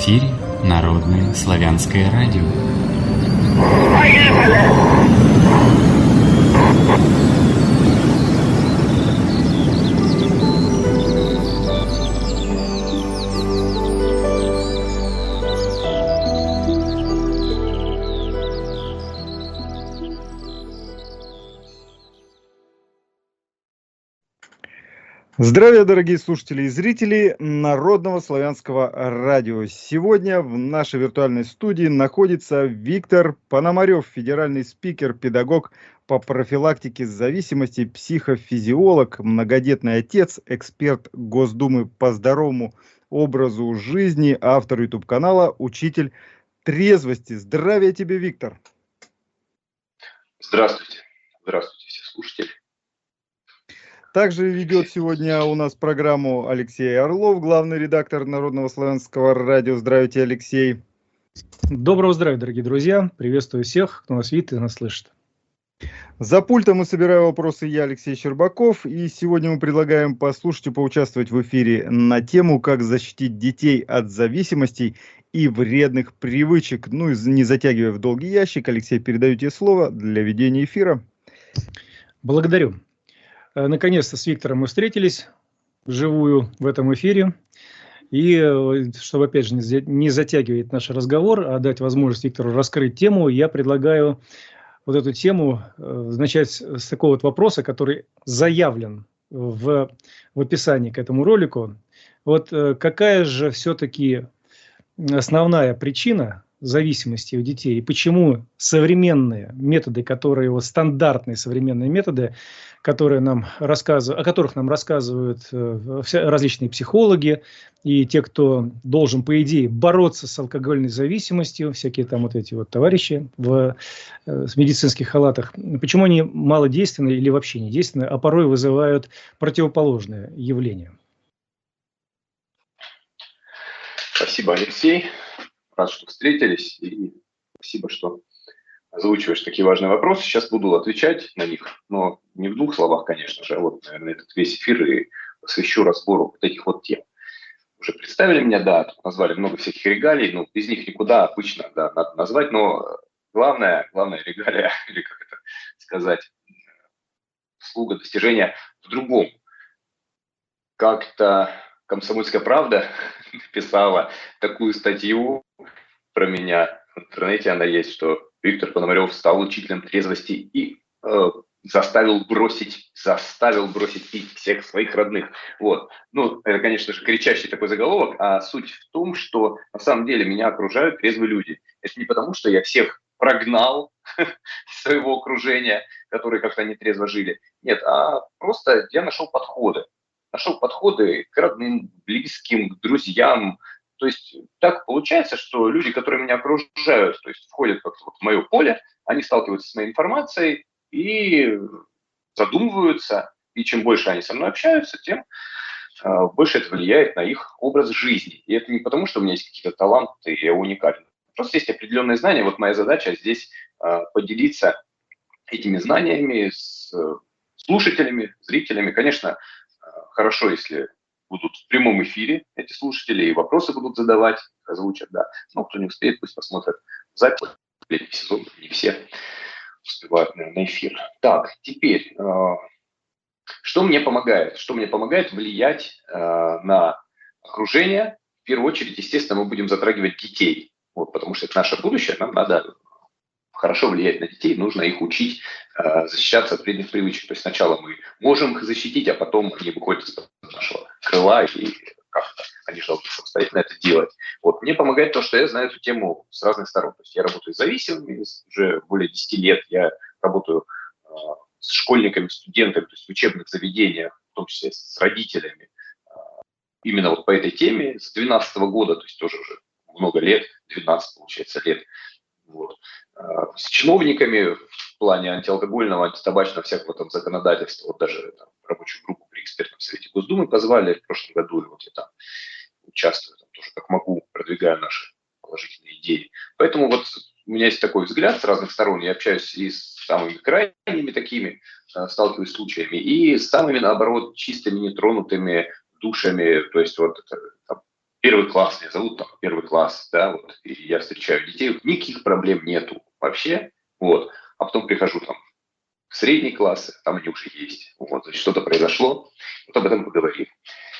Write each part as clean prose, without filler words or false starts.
эфире Народное славянское радио. Здравия, дорогие слушатели и зрители Народного славянского радио. Сегодня в нашей виртуальной студии находится Виктор Пономарев, федеральный спикер, педагог по профилактике зависимости, психофизиолог, многодетный отец, эксперт Госдумы по здоровому образу жизни, автор YouTube-канала «Учитель трезвости». Здравия тебе, Виктор. Здравствуйте. Здравствуйте, все слушатели. Также ведет сегодня у нас программу Алексей Орлов, главный редактор Народного славянского радио. Здравствуйте, Алексей. Доброго здравия, дорогие друзья. Приветствую всех, кто нас видит и нас слышит. За пультом мы собираем вопросы я, Алексей Щербаков. И сегодня мы предлагаем послушать и поучаствовать в эфире на тему «Как защитить детей от зависимостей и вредных привычек». Ну и не затягивая в долгий ящик, Алексей, передаю тебе слово для ведения эфира. Благодарю. Наконец-то с Виктором мы встретились вживую в этом эфире. И чтобы, опять же, не затягивать наш разговор, а дать возможность Виктору раскрыть тему, я предлагаю вот эту тему начать с такого вот вопроса, который заявлен в описании к этому ролику. Вот какая же все-таки основная причина зависимости у детей и почему современные методы, стандартные современные методы, о которых нам рассказывают различные психологи и те, кто должен, по идее, бороться с алкогольной зависимостью, всякие там вот эти вот товарищи в медицинских халатах, почему они малодейственны или вообще не действенны, а порой вызывают противоположные явления? Спасибо, Алексей. Рад, что встретились, и спасибо, что озвучиваешь такие важные вопросы. Сейчас буду отвечать на них, но не в двух словах, конечно же, а вот, наверное, этот весь эфир и посвящу разбору вот этих вот тем. Уже представили меня, да, тут назвали много всяких регалий, но без них никуда, обычно, да, надо назвать, но главная регалия, или как это сказать, слуга, достижения в другом. Как-то «Комсомольская правда» написала такую статью про меня, в интернете она есть, что Виктор Пономарев стал учителем трезвости и заставил бросить пить всех своих родных. Вот. Ну, это, конечно же, кричащий такой заголовок, а суть в том, что на самом деле меня окружают трезвые люди. Это не потому, что я всех прогнал из своего окружения, которые как-то нетрезво жили. Нет, а просто я нашел подходы к родным, близким, к друзьям. То есть так получается, что люди, которые меня окружают, то есть входят как-то вот в мое поле, они сталкиваются с моей информацией и задумываются. И чем больше они со мной общаются, тем больше это влияет на их образ жизни. И это не потому, что у меня есть какие-то таланты, и я уникален. Просто есть определенные знания. Вот моя задача здесь поделиться этими знаниями с слушателями, зрителями. Конечно, хорошо, если будут в прямом эфире эти слушатели и вопросы будут задавать, озвучат, да. Но кто не успеет, пусть посмотрят запись. Сезон, не все успевают, наверное, на эфир. Так, теперь, что мне помогает? Что мне помогает влиять на окружение? В первую очередь, естественно, мы будем затрагивать детей, вот, потому что это наше будущее, нам надо хорошо влиять на детей, нужно их учить защищаться от вредных привычек. То есть сначала мы можем их защитить, а потом они выходят из нашего крыла, и как-то они должны самостоятельно это делать. Вот. Мне помогает то, что я знаю эту тему с разных сторон. То есть я работаю с зависимыми уже более 10 лет, я работаю с школьниками, студентами, то есть в учебных заведениях, в том числе с родителями. Именно вот по этой теме с 2012 года, то есть тоже уже много лет, 12, получается, лет. Вот. С чиновниками в плане антиалкогольного, антитабачного всякого там законодательства, вот даже там, рабочую группу при экспертном совете Госдумы позвали в прошлом году, и вот я там участвую, там тоже как могу, продвигаю наши положительные идеи. Поэтому вот у меня есть такой взгляд с разных сторон, я общаюсь и с самыми крайними такими, сталкиваюсь с случаями, и с самыми, наоборот, чистыми, нетронутыми душами, то есть вот это, там, первый класс, меня зовут там первый класс, да, вот, и я встречаю детей, никаких проблем нету вообще, вот, а потом прихожу там в средний класс, там они уже есть, вот, значит, что-то произошло, вот об этом поговорим.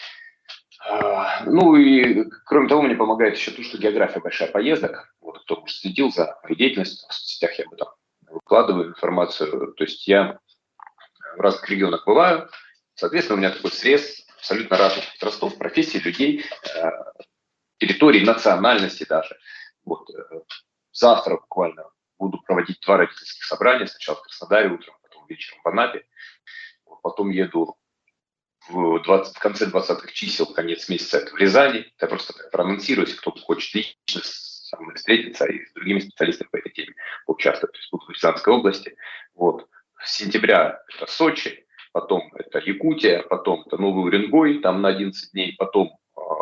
Ну и кроме того, мне помогает еще то, что география большая поездок, вот, кто уже следил за моей деятельностью, в соцсетях я об этом выкладываю информацию, то есть я в разных регионах бываю, соответственно, у меня такой срез абсолютно разных возрастов, профессий, людей, территорий, национальностей даже. Вот. Завтра буквально буду проводить 2 родительских собрания. Сначала в Краснодаре утром, потом вечером в Анапе. Потом еду в конце 20-х чисел, конец месяца, это в Рязани. Я просто так проанонсируюсь, кто хочет лично со мной встретиться и с другими специалистами по этой теме поучаствовать. То есть буду в Рязанской области. Вот. С сентября это Сочи, потом это Якутия, потом это Новый Уренгой, там на 11 дней, потом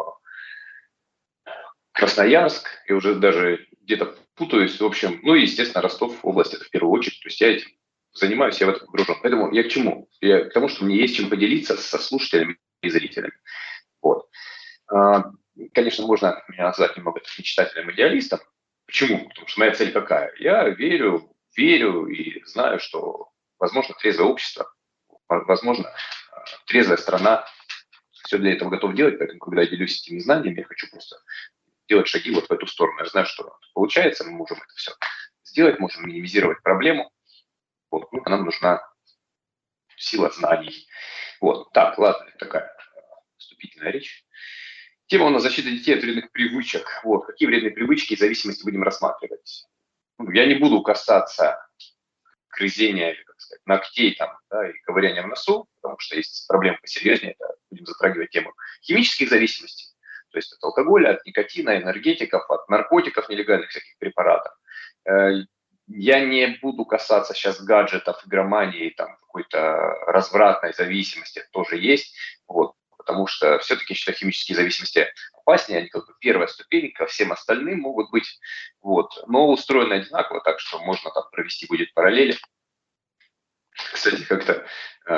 Красноярск, и уже даже где-то путаюсь, в общем, ну и, естественно, Ростов, область, это в первую очередь, то есть я этим занимаюсь, я в это погружен. Поэтому я к чему? Я к тому, что мне есть чем поделиться со слушателями и зрителями. Вот. Конечно, можно меня назвать немного мечтателем-идеалистом. Почему? Потому что моя цель какая? Я верю и знаю, что возможно трезвое общество, возможно трезвая страна, все для этого готов делать, поэтому, когда я делюсь этими знаниями, я хочу просто делать шаги вот в эту сторону. Я знаю, что получается, мы можем это все сделать, можем минимизировать проблему. Вот, ну, нам нужна сила знаний. Вот, так, ладно, такая вступительная речь. Тема у нас защита детей от вредных привычек. Вот, какие вредные привычки и зависимости будем рассматривать. Я не буду касаться грызения, или, как сказать, ногтей там, да, и ковыряния в носу, потому что есть проблемы посерьезнее, это будем затрагивать тему химических зависимостей, то есть от алкоголя, от никотина, энергетиков, от наркотиков, нелегальных всяких препаратов. Я не буду касаться сейчас гаджетов, игромании, там, какой-то развратной зависимости, это тоже есть, вот, потому что все-таки, я считаю, химические зависимости опаснее, они как бы первая ступень, ко всем остальным могут быть, вот, но устроены одинаково, так что можно там провести будет параллели. Кстати, как-то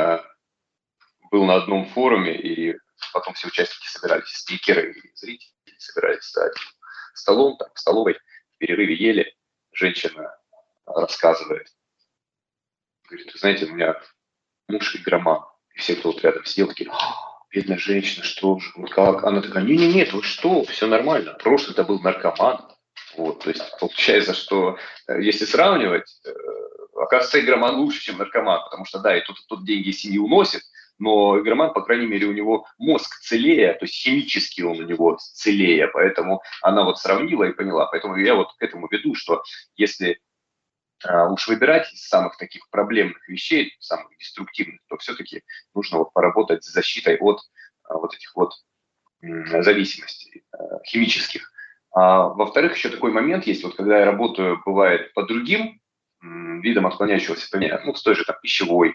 был на одном форуме, и потом все участники собирались, спикеры и зрители собирались за одним столом, там, в столовой, в перерыве ели, женщина рассказывает, говорит, вы знаете, у меня муж игроман, и все, кто вот рядом сидел, такие, бедная женщина, что же, вот как? Она такая, нет, вы что, все нормально, прошлый это был наркоман. Вот, то есть получается, что если сравнивать, оказывается, игроман лучше, чем наркоман, потому что, да, и тот деньги из семьи уносит, но игроман, по крайней мере, у него мозг целее, то есть химически он у него целее, поэтому она вот сравнила и поняла. Поэтому я вот к этому веду, что если уж выбирать из самых таких проблемных вещей, самых деструктивных, то все-таки нужно вот поработать с защитой от вот этих вот зависимостей химических. А во-вторых, еще такой момент есть, вот когда я работаю, бывает, по другим видам отклоняющегося поведения, ну, с той же там пищевой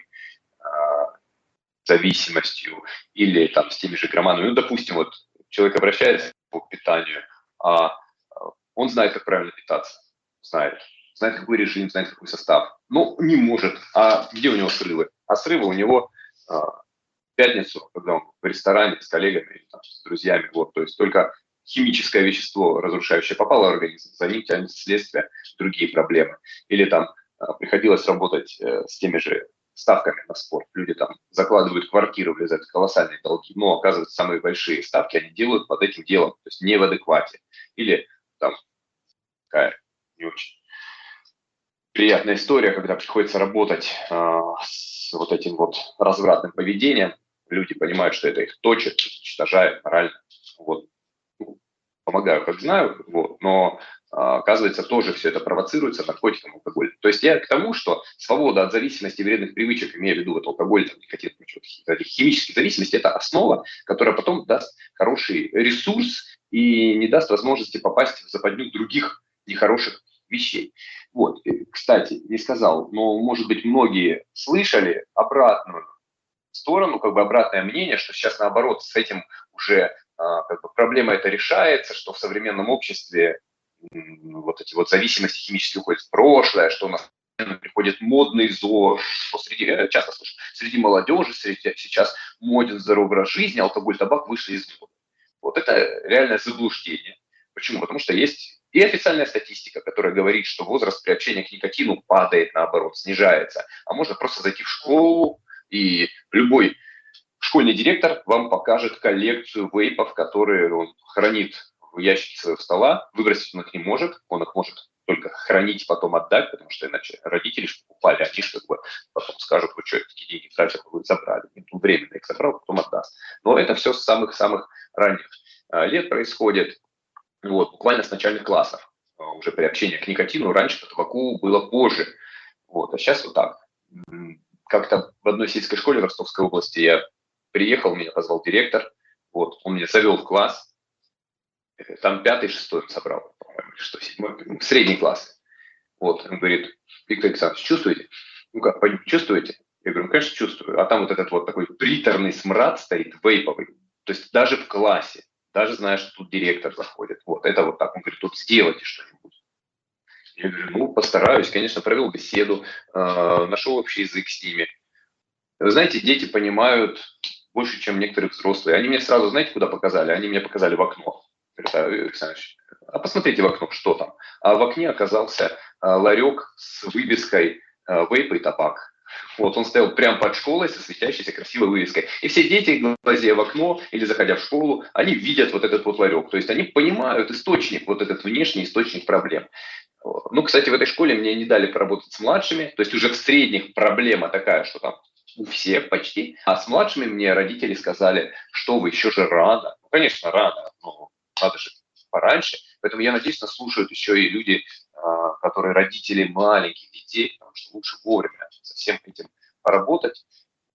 зависимостью или там с теми же игроманами. Ну, допустим, вот человек обращается по питанию, а он знает, как правильно питаться, знает какой режим, знает какой состав, но не может. А где у него срывы? А срывы у него в пятницу, когда он в ресторане с коллегами, там, с друзьями, вот, то есть только химическое вещество, разрушающее, попало в организм, за ним тянется следствие, другие проблемы. Или там приходилось работать с теми же ставками на спорт. Люди там закладывают квартиры, влезают в колоссальные долги, но, оказывается, самые большие ставки они делают под этим делом, то есть не в адеквате. Или там такая не очень приятная история, когда приходится работать с вот этим вот развратным поведением. Люди понимают, что это их точит, уничтожает морально. Вот. Помогаю, как знаю, вот, но оказывается, тоже все это провоцируется наркотиком, алкоголем. То есть я к тому, что свобода от зависимости и вредных привычек, имея в виду вот алкоголь, там, никотин, химические зависимости, это основа, которая потом даст хороший ресурс и не даст возможности попасть в западню других нехороших вещей. Вот, кстати, не сказал, но, может быть, многие слышали обратную сторону, как бы обратное мнение, что сейчас, наоборот, с этим уже как бы проблема эта решается, что в современном обществе вот эти вот зависимости химические уходят в прошлое, что у нас приходит модный ЗОЖ, что я часто слышу, среди молодежи сейчас моден здоровый образ жизни, алкоголь, табак вышли из моды. Вот. Вот это реальное заблуждение. Почему? Потому что есть и официальная статистика, которая говорит, что возраст приобщения к никотину падает, наоборот, снижается. А можно просто зайти в школу, и любой школьный директор вам покажет коллекцию вейпов, которые он хранит в ящике своего стола. Выбросить он их не может, он их может только хранить, потом отдать, потому что иначе родители что покупали, они же как бы потом скажут, вы что, такие деньги тратили, вы забрали. Он временно их забрал, потом отдаст. Но это все с самых-самых ранних лет происходит. Вот, буквально с начальных классов уже приобщение к никотину. Раньше к табаку было позже. Вот, а сейчас вот так. Как-то в одной сельской школе в Ростовской области я приехал, меня позвал директор. Вот, он меня завел в класс. Там 5-й, 6-й он собрал, по-моему, 6-й, 7-й, средний класс. Вот, он говорит: Виктор Александрович, чувствуете? Ну как, чувствуете? Я говорю, ну, конечно, чувствую. А там вот этот вот такой приторный смрад стоит, вейповый. То есть даже в классе. Даже зная, что тут директор заходит. Вот, это вот так. Он говорит, тут сделайте что-нибудь. Я говорю, ну, постараюсь. Конечно, провел беседу, нашел общий язык с ними. Вы знаете, дети понимают больше, чем некоторые взрослые. Они мне сразу, знаете, куда показали? Они мне показали в окно. Говорят, Александрович, а посмотрите в окно, что там. А в окне оказался ларек с вывеской «Вейп и табак». Вот, он стоял прямо под школой со светящейся красивой вывеской. И все дети, глазея в окно или заходя в школу, они видят вот этот вот ларек. То есть они понимают источник, вот этот внешний источник проблем. Ну, кстати, в этой школе мне не дали поработать с младшими. То есть уже в средних проблема такая, что там у всех почти. А с младшими мне родители сказали, что вы, еще же рано. Ну, конечно, рано, но надо же пораньше. Поэтому я надеюсь, нас слушают еще и люди, которые родители маленьких детей, потому что лучше вовремя со всем этим поработать,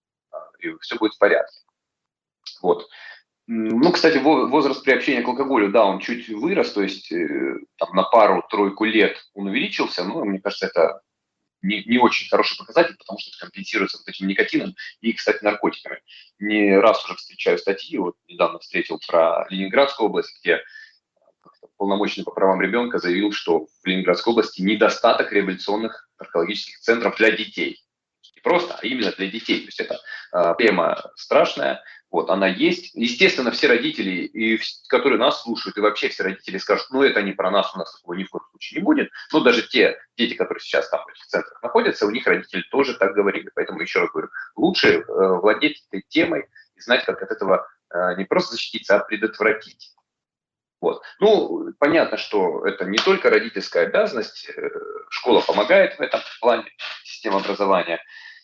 и все будет в порядке. Вот. Ну, кстати, возраст приобщения к алкоголю, да, он чуть вырос, то есть там, на пару-тройку лет он увеличился, но мне кажется, это не очень хороший показатель, потому что это компенсируется вот этим никотином и, кстати, наркотиками. Не раз уже встречаю статьи, вот недавно встретил про Ленинградскую область, где полномочный по правам ребенка заявил, что в Ленинградской области недостаток реабилитационных наркологических центров для детей. Не просто, а именно для детей. То есть это проблема страшная, вот, она есть. Естественно, все родители, и, которые нас слушают, и вообще все родители скажут, ну это не про нас, у нас такого ни в коем случае не будет. Но даже те дети, которые сейчас там в этих центрах находятся, у них родители тоже так говорили. Поэтому еще раз говорю, лучше владеть этой темой и знать, как от этого не просто защититься, а предотвратить. Вот. Ну, понятно, что это не только родительская обязанность, школа помогает в этом плане, система образования.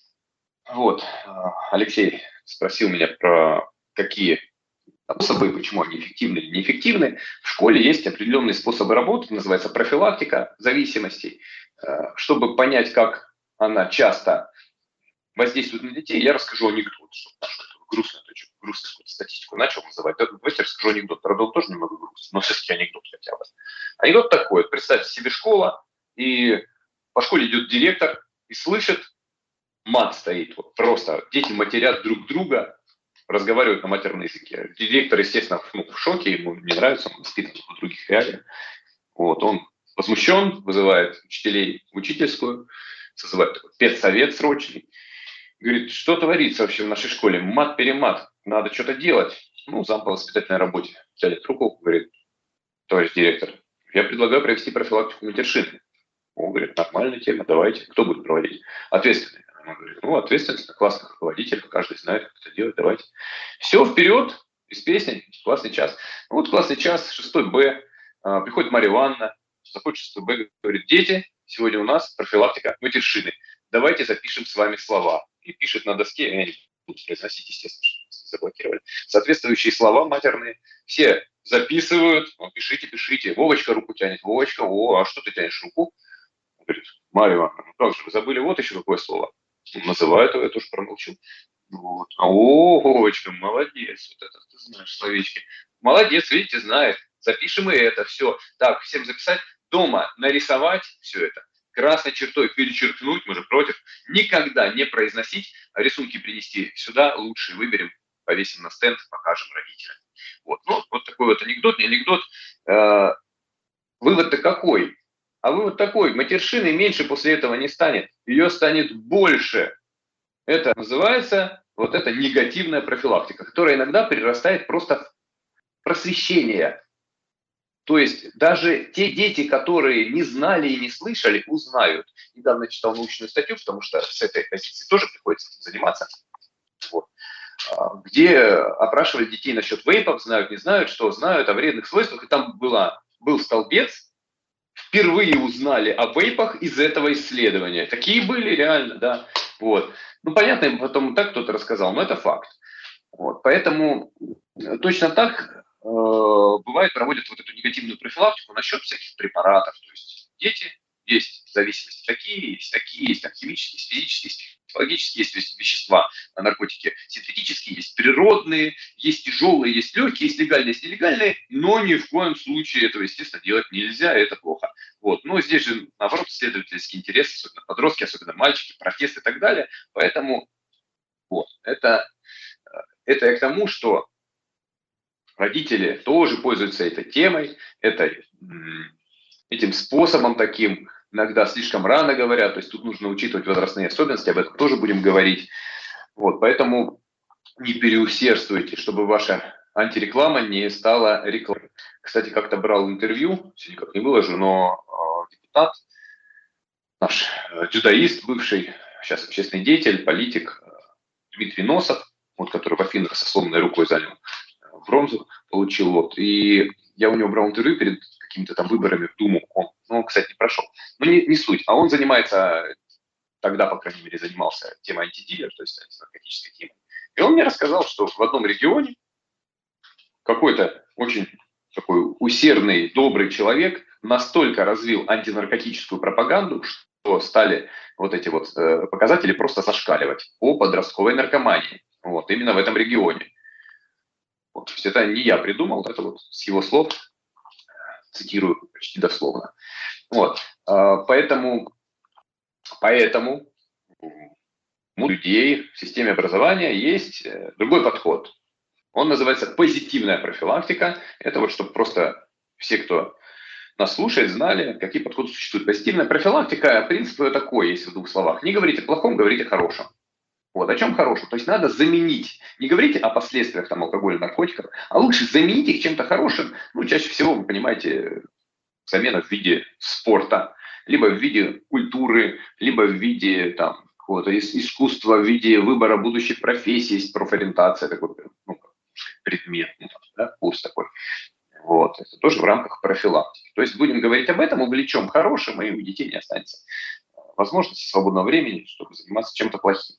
Вот. Алексей спросил меня про какие способы, почему они эффективны или неэффективны. В школе есть определенные способы работы, называется профилактика зависимостей. Чтобы понять, как она часто воздействует на детей, я расскажу анекдот, чтобы грустную статистику начал называть. Давайте расскажу анекдот. Правда, он тоже немного грустный, но все-таки анекдот хотя бы. Анекдот такой. Представьте себе школа, и по школе идет директор и слышит, мат стоит. Вот просто дети матерят друг друга, разговаривают на матерном языке. Директор, естественно, в шоке, ему не нравится, он воспитан в других реалиях. Вот, он возмущен, вызывает учителей в учительскую, созывает такой педсовет срочный. Говорит, что творится вообще в нашей школе? Мат-перемат, надо что-то делать. Ну, зам по воспитательной работе взяли трубку, говорит, товарищ директор, я предлагаю провести профилактику матершины. Он говорит, нормальная тема, давайте. Кто будет проводить? Ответственный. Она говорит, ну, ответственность на классных руководителей, каждый знает, как это делать, давайте. Все, вперед, из песни, классный час. Ну, вот классный час, 6 Б, приходит Марья Ивановна, заходит 6 Б, говорит, дети, сегодня у нас профилактика матершины. Давайте запишем с вами слова. И пишет на доске, я не буду произносить, естественно, что заблокировали, соответствующие слова матерные. Все записывают, ну, пишите, пишите. Вовочка руку тянет, Вовочка, а что ты тянешь руку? Он говорит, Марья Ивановна, ну как же, вы забыли, вот еще какое слово. Называют его, я тоже промолчу. Вот. Вовочка, молодец, вот это ты знаешь словечки. Молодец, видите, знает. Запишем и это, все. Так, всем записать, дома нарисовать все это. Красной чертой перечеркнуть, мы же против, никогда не произносить, а рисунки принести сюда, лучше выберем, повесим на стенд, покажем родителям. Вот, ну, вот такой вот анекдот, не анекдот. Вывод-то какой? А вывод такой, матершины меньше после этого не станет, ее станет больше. Это называется, вот это негативная профилактика, которая иногда перерастает просто просвещения. То есть даже те дети, которые не знали и не слышали, узнают. Недавно читал научную статью, потому что с этой позиции тоже приходится этим заниматься, вот, где опрашивали детей насчет вейпов, знают, не знают, что знают о вредных свойствах. И там был столбец, впервые узнали о вейпах из этого исследования. Такие были реально, да. Вот. Ну, понятно, им потом так кто-то рассказал, но это факт. Вот. Поэтому точно так бывает, проводят вот эту негативную профилактику насчет всяких препаратов. То есть дети, есть зависимости такие, есть там химические, есть физические, есть психологические, есть вещества, наркотики синтетические, есть природные, есть тяжелые, есть легкие, есть легальные, есть нелегальные, но ни в коем случае этого, естественно, делать нельзя, это плохо. Вот. Но здесь же, наоборот, исследовательский интерес, особенно подростки, особенно мальчики, протесты и так далее. Поэтому вот, это я к тому, что родители тоже пользуются этой темой, этим способом таким, иногда слишком рано говорят, то есть тут нужно учитывать возрастные особенности, об этом тоже будем говорить. Вот, поэтому не переусердствуйте, чтобы ваша антиреклама не стала рекламой. Кстати, как-то брал интервью, все никак не выложу, но депутат, наш дзюдоист, бывший, сейчас общественный деятель, политик Дмитрий Носов, вот, который в Афинах со сломанной рукой занял бронзу, получил. Вот, и я у него брал интервью перед какими-то там выборами в Думу. Он, кстати, не прошел. Но не суть. А он занимается, тогда, по крайней мере, занимался темой антидилер, то есть антинаркотической темой. И он мне рассказал, что в одном регионе какой-то очень такой усердный, добрый человек настолько развил антинаркотическую пропаганду, что стали вот эти вот показатели просто зашкаливать по подростковой наркомании. Вот, именно в этом регионе. Вот, то есть это не я придумал, это вот с его слов, цитирую почти дословно. Вот, поэтому у людей в системе образования есть другой подход. Он называется позитивная профилактика. Это вот чтобы просто все, кто нас слушает, знали, какие подходы существуют. Позитивная профилактика, принцип ее такой, если в двух словах. Не говорите о плохом, говорите о хорошем. Вот, о чем хорошем? То есть надо заменить, не говорите о последствиях там, алкоголя, наркотиков, а лучше заменить их чем-то хорошим. Ну, чаще всего, вы понимаете, замена в виде спорта, либо в виде культуры, либо в виде там, какого-то искусства, в виде выбора будущей профессии, есть профориентация, такой предмет, да, курс такой. Вот, это тоже в рамках профилактики. То есть будем говорить об этом, увлечем хорошим, и у детей не останется возможности свободного времени, чтобы заниматься чем-то плохим.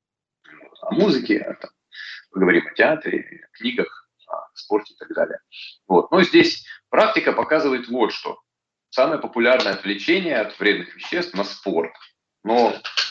О музыке, поговорим о театре, о книгах, о спорте и так далее. Вот. Но здесь практика показывает вот что. Самое популярное отвлечение от вредных веществ на спорт. Но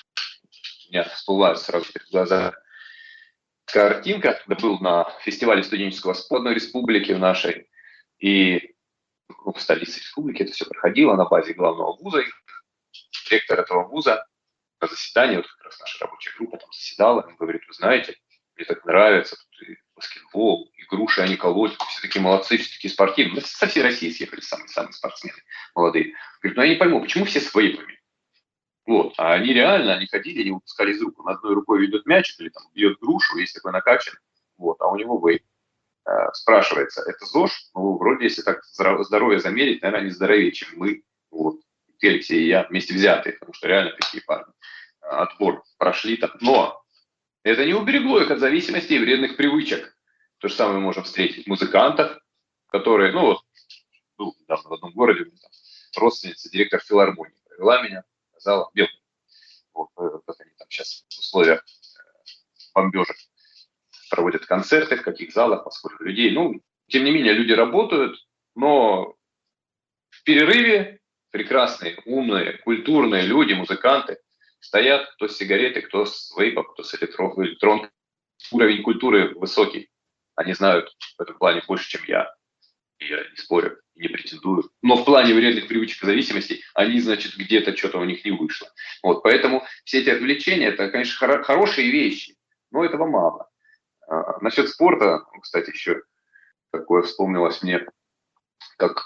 у меня всплывает сразу перед глазами картинка, когда был на фестивале студенческого спорта в одной республике в нашей, и в столице республики это все проходило на базе главного вуза. Ректор этого вуза на заседании, вот как раз наша рабочая группа там заседала, он говорит, вы знаете, мне так нравится, тут и баскетбол, и груши они колотят, все такие молодцы, все такие спортивные. Со всей России съехали самые спортсмены молодые. Говорит, ну я не пойму, почему все с вейпами? Вот, а они реально, они ходили, они выпускали из рук, он одной рукой ведет мячик или там бьет грушу, есть такой накачанный, вот, а у него вейп. Спрашивается, это ЗОЖ? Ну, вроде, если так здоровье замерить, наверное, они здоровее, чем мы, вот, ты, Алексей, и я вместе взятые, потому что реально такие парни отбор прошли там. Но это не уберегло их от зависимости и вредных привычек. То же самое мы можем встретить музыкантов, которые, ну вот, был недавно в одном городе, там, родственница, директор филармонии, провела меня, сказала, вот, как они там сейчас в условиях бомбежек проводят концерты, в каких залах, поскольку людей, ну, тем не менее, люди работают, но в перерыве прекрасные, умные, культурные люди, музыканты стоят, кто с сигаретой, кто с вейпом, кто с электронкой. Уровень культуры высокий. Они знают в этом плане больше, чем я. И я не спорю, не претендую. Но в плане вредных привычек и зависимостей они, значит, где-то что-то у них не вышло. Вот, поэтому все эти отвлечения, это, конечно, хорошие вещи, но этого мало. Насчет спорта, кстати, еще такое вспомнилось мне, как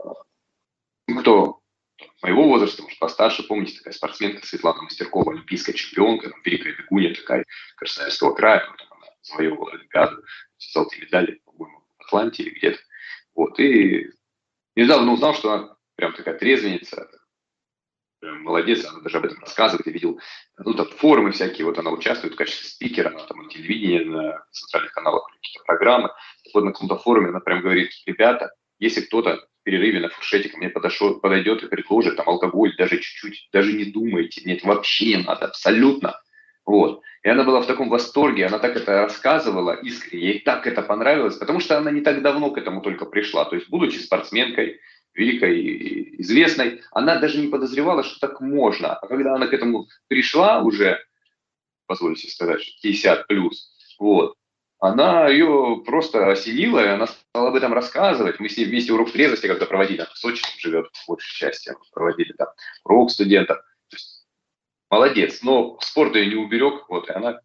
кто моего возраста, может, постарше, помните, такая спортсменка Светлана Мастеркова, олимпийская чемпионка, великая бегунья такая, Красноярского края, она завоевывала Олимпиаду, золотые медали, по-моему, в Атланте или где-то. Вот, и недавно узнал, что она прям такая трезвенница, прям молодец, она даже об этом рассказывает, я видел, ну, там форумы всякие, вот она участвует в качестве спикера, она там на телевидении, на центральных каналах какие-то программы. Так вот, на каком-то форуме она прям говорит: ребята, если кто-то в перерыве на фуршете ко мне подойдет и предложит там алкоголь, даже чуть-чуть, даже не думайте, мне это вообще не надо, абсолютно. Вот. И она была в таком восторге, она так это рассказывала искренне, ей так это понравилось, потому что она не так давно к этому только пришла. То есть, будучи спортсменкой, великой и известной, она даже не подозревала, что так можно. А когда она к этому пришла уже, позвольте сказать, 50 плюс, вот, она ее просто осенила, и она стала об этом рассказывать. Мы с ней вместе урок трезвости когда проводили, она в Сочи живет, в большей части, проводили там урок студентов. То есть, молодец, но спорт ее не уберег, вот, и она...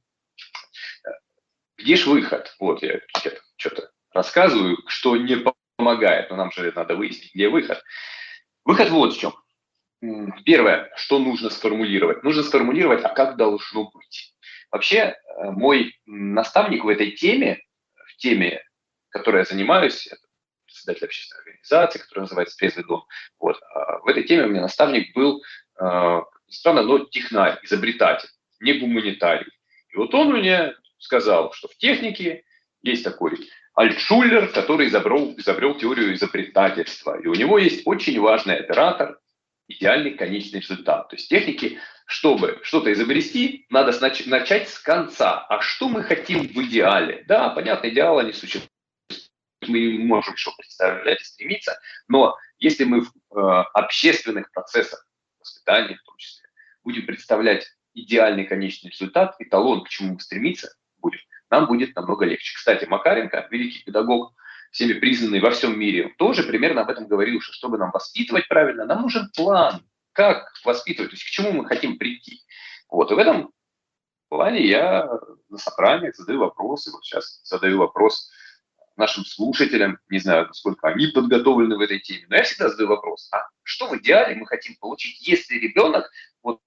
Где ж выход? Вот, я что-то рассказываю, что не помогает, но нам же надо выяснить, где выход. Выход вот в чем. Первое, что нужно сформулировать. Нужно сформулировать, а как должно быть. Вообще, мой наставник в этой теме, в теме, которой я занимаюсь, это председатель общественной организации, которая называется «Трезвый дом». Вот, в этой теме у меня наставник был, странно, но технарь, изобретатель, не гуманитарий. И вот он мне сказал, что в технике есть такой Альтшуллер, который изобрел теорию изобретательства. И у него есть очень важный оператор, идеальный конечный результат. То есть техники, чтобы что-то изобрести, надо начать с конца. А что мы хотим в идеале? Да, понятно, идеала не существует. Мы не можем что представлять и стремиться. Но если мы в общественных процессах, воспитания в том числе, будем представлять идеальный конечный результат, эталон, к чему мы стремиться будем, нам будет намного легче. Кстати, Макаренко, великий педагог, всеми признанный во всем мире, тоже примерно об этом говорил, что чтобы нам воспитывать правильно, нам нужен план, как воспитывать, то есть к чему мы хотим прийти. Вот, и в этом плане я на собраниях задаю вопросы, вот сейчас задаю вопрос нашим слушателям, не знаю, насколько они подготовлены в этой теме, но я всегда задаю вопрос, а что в идеале мы хотим получить, если ребенок вот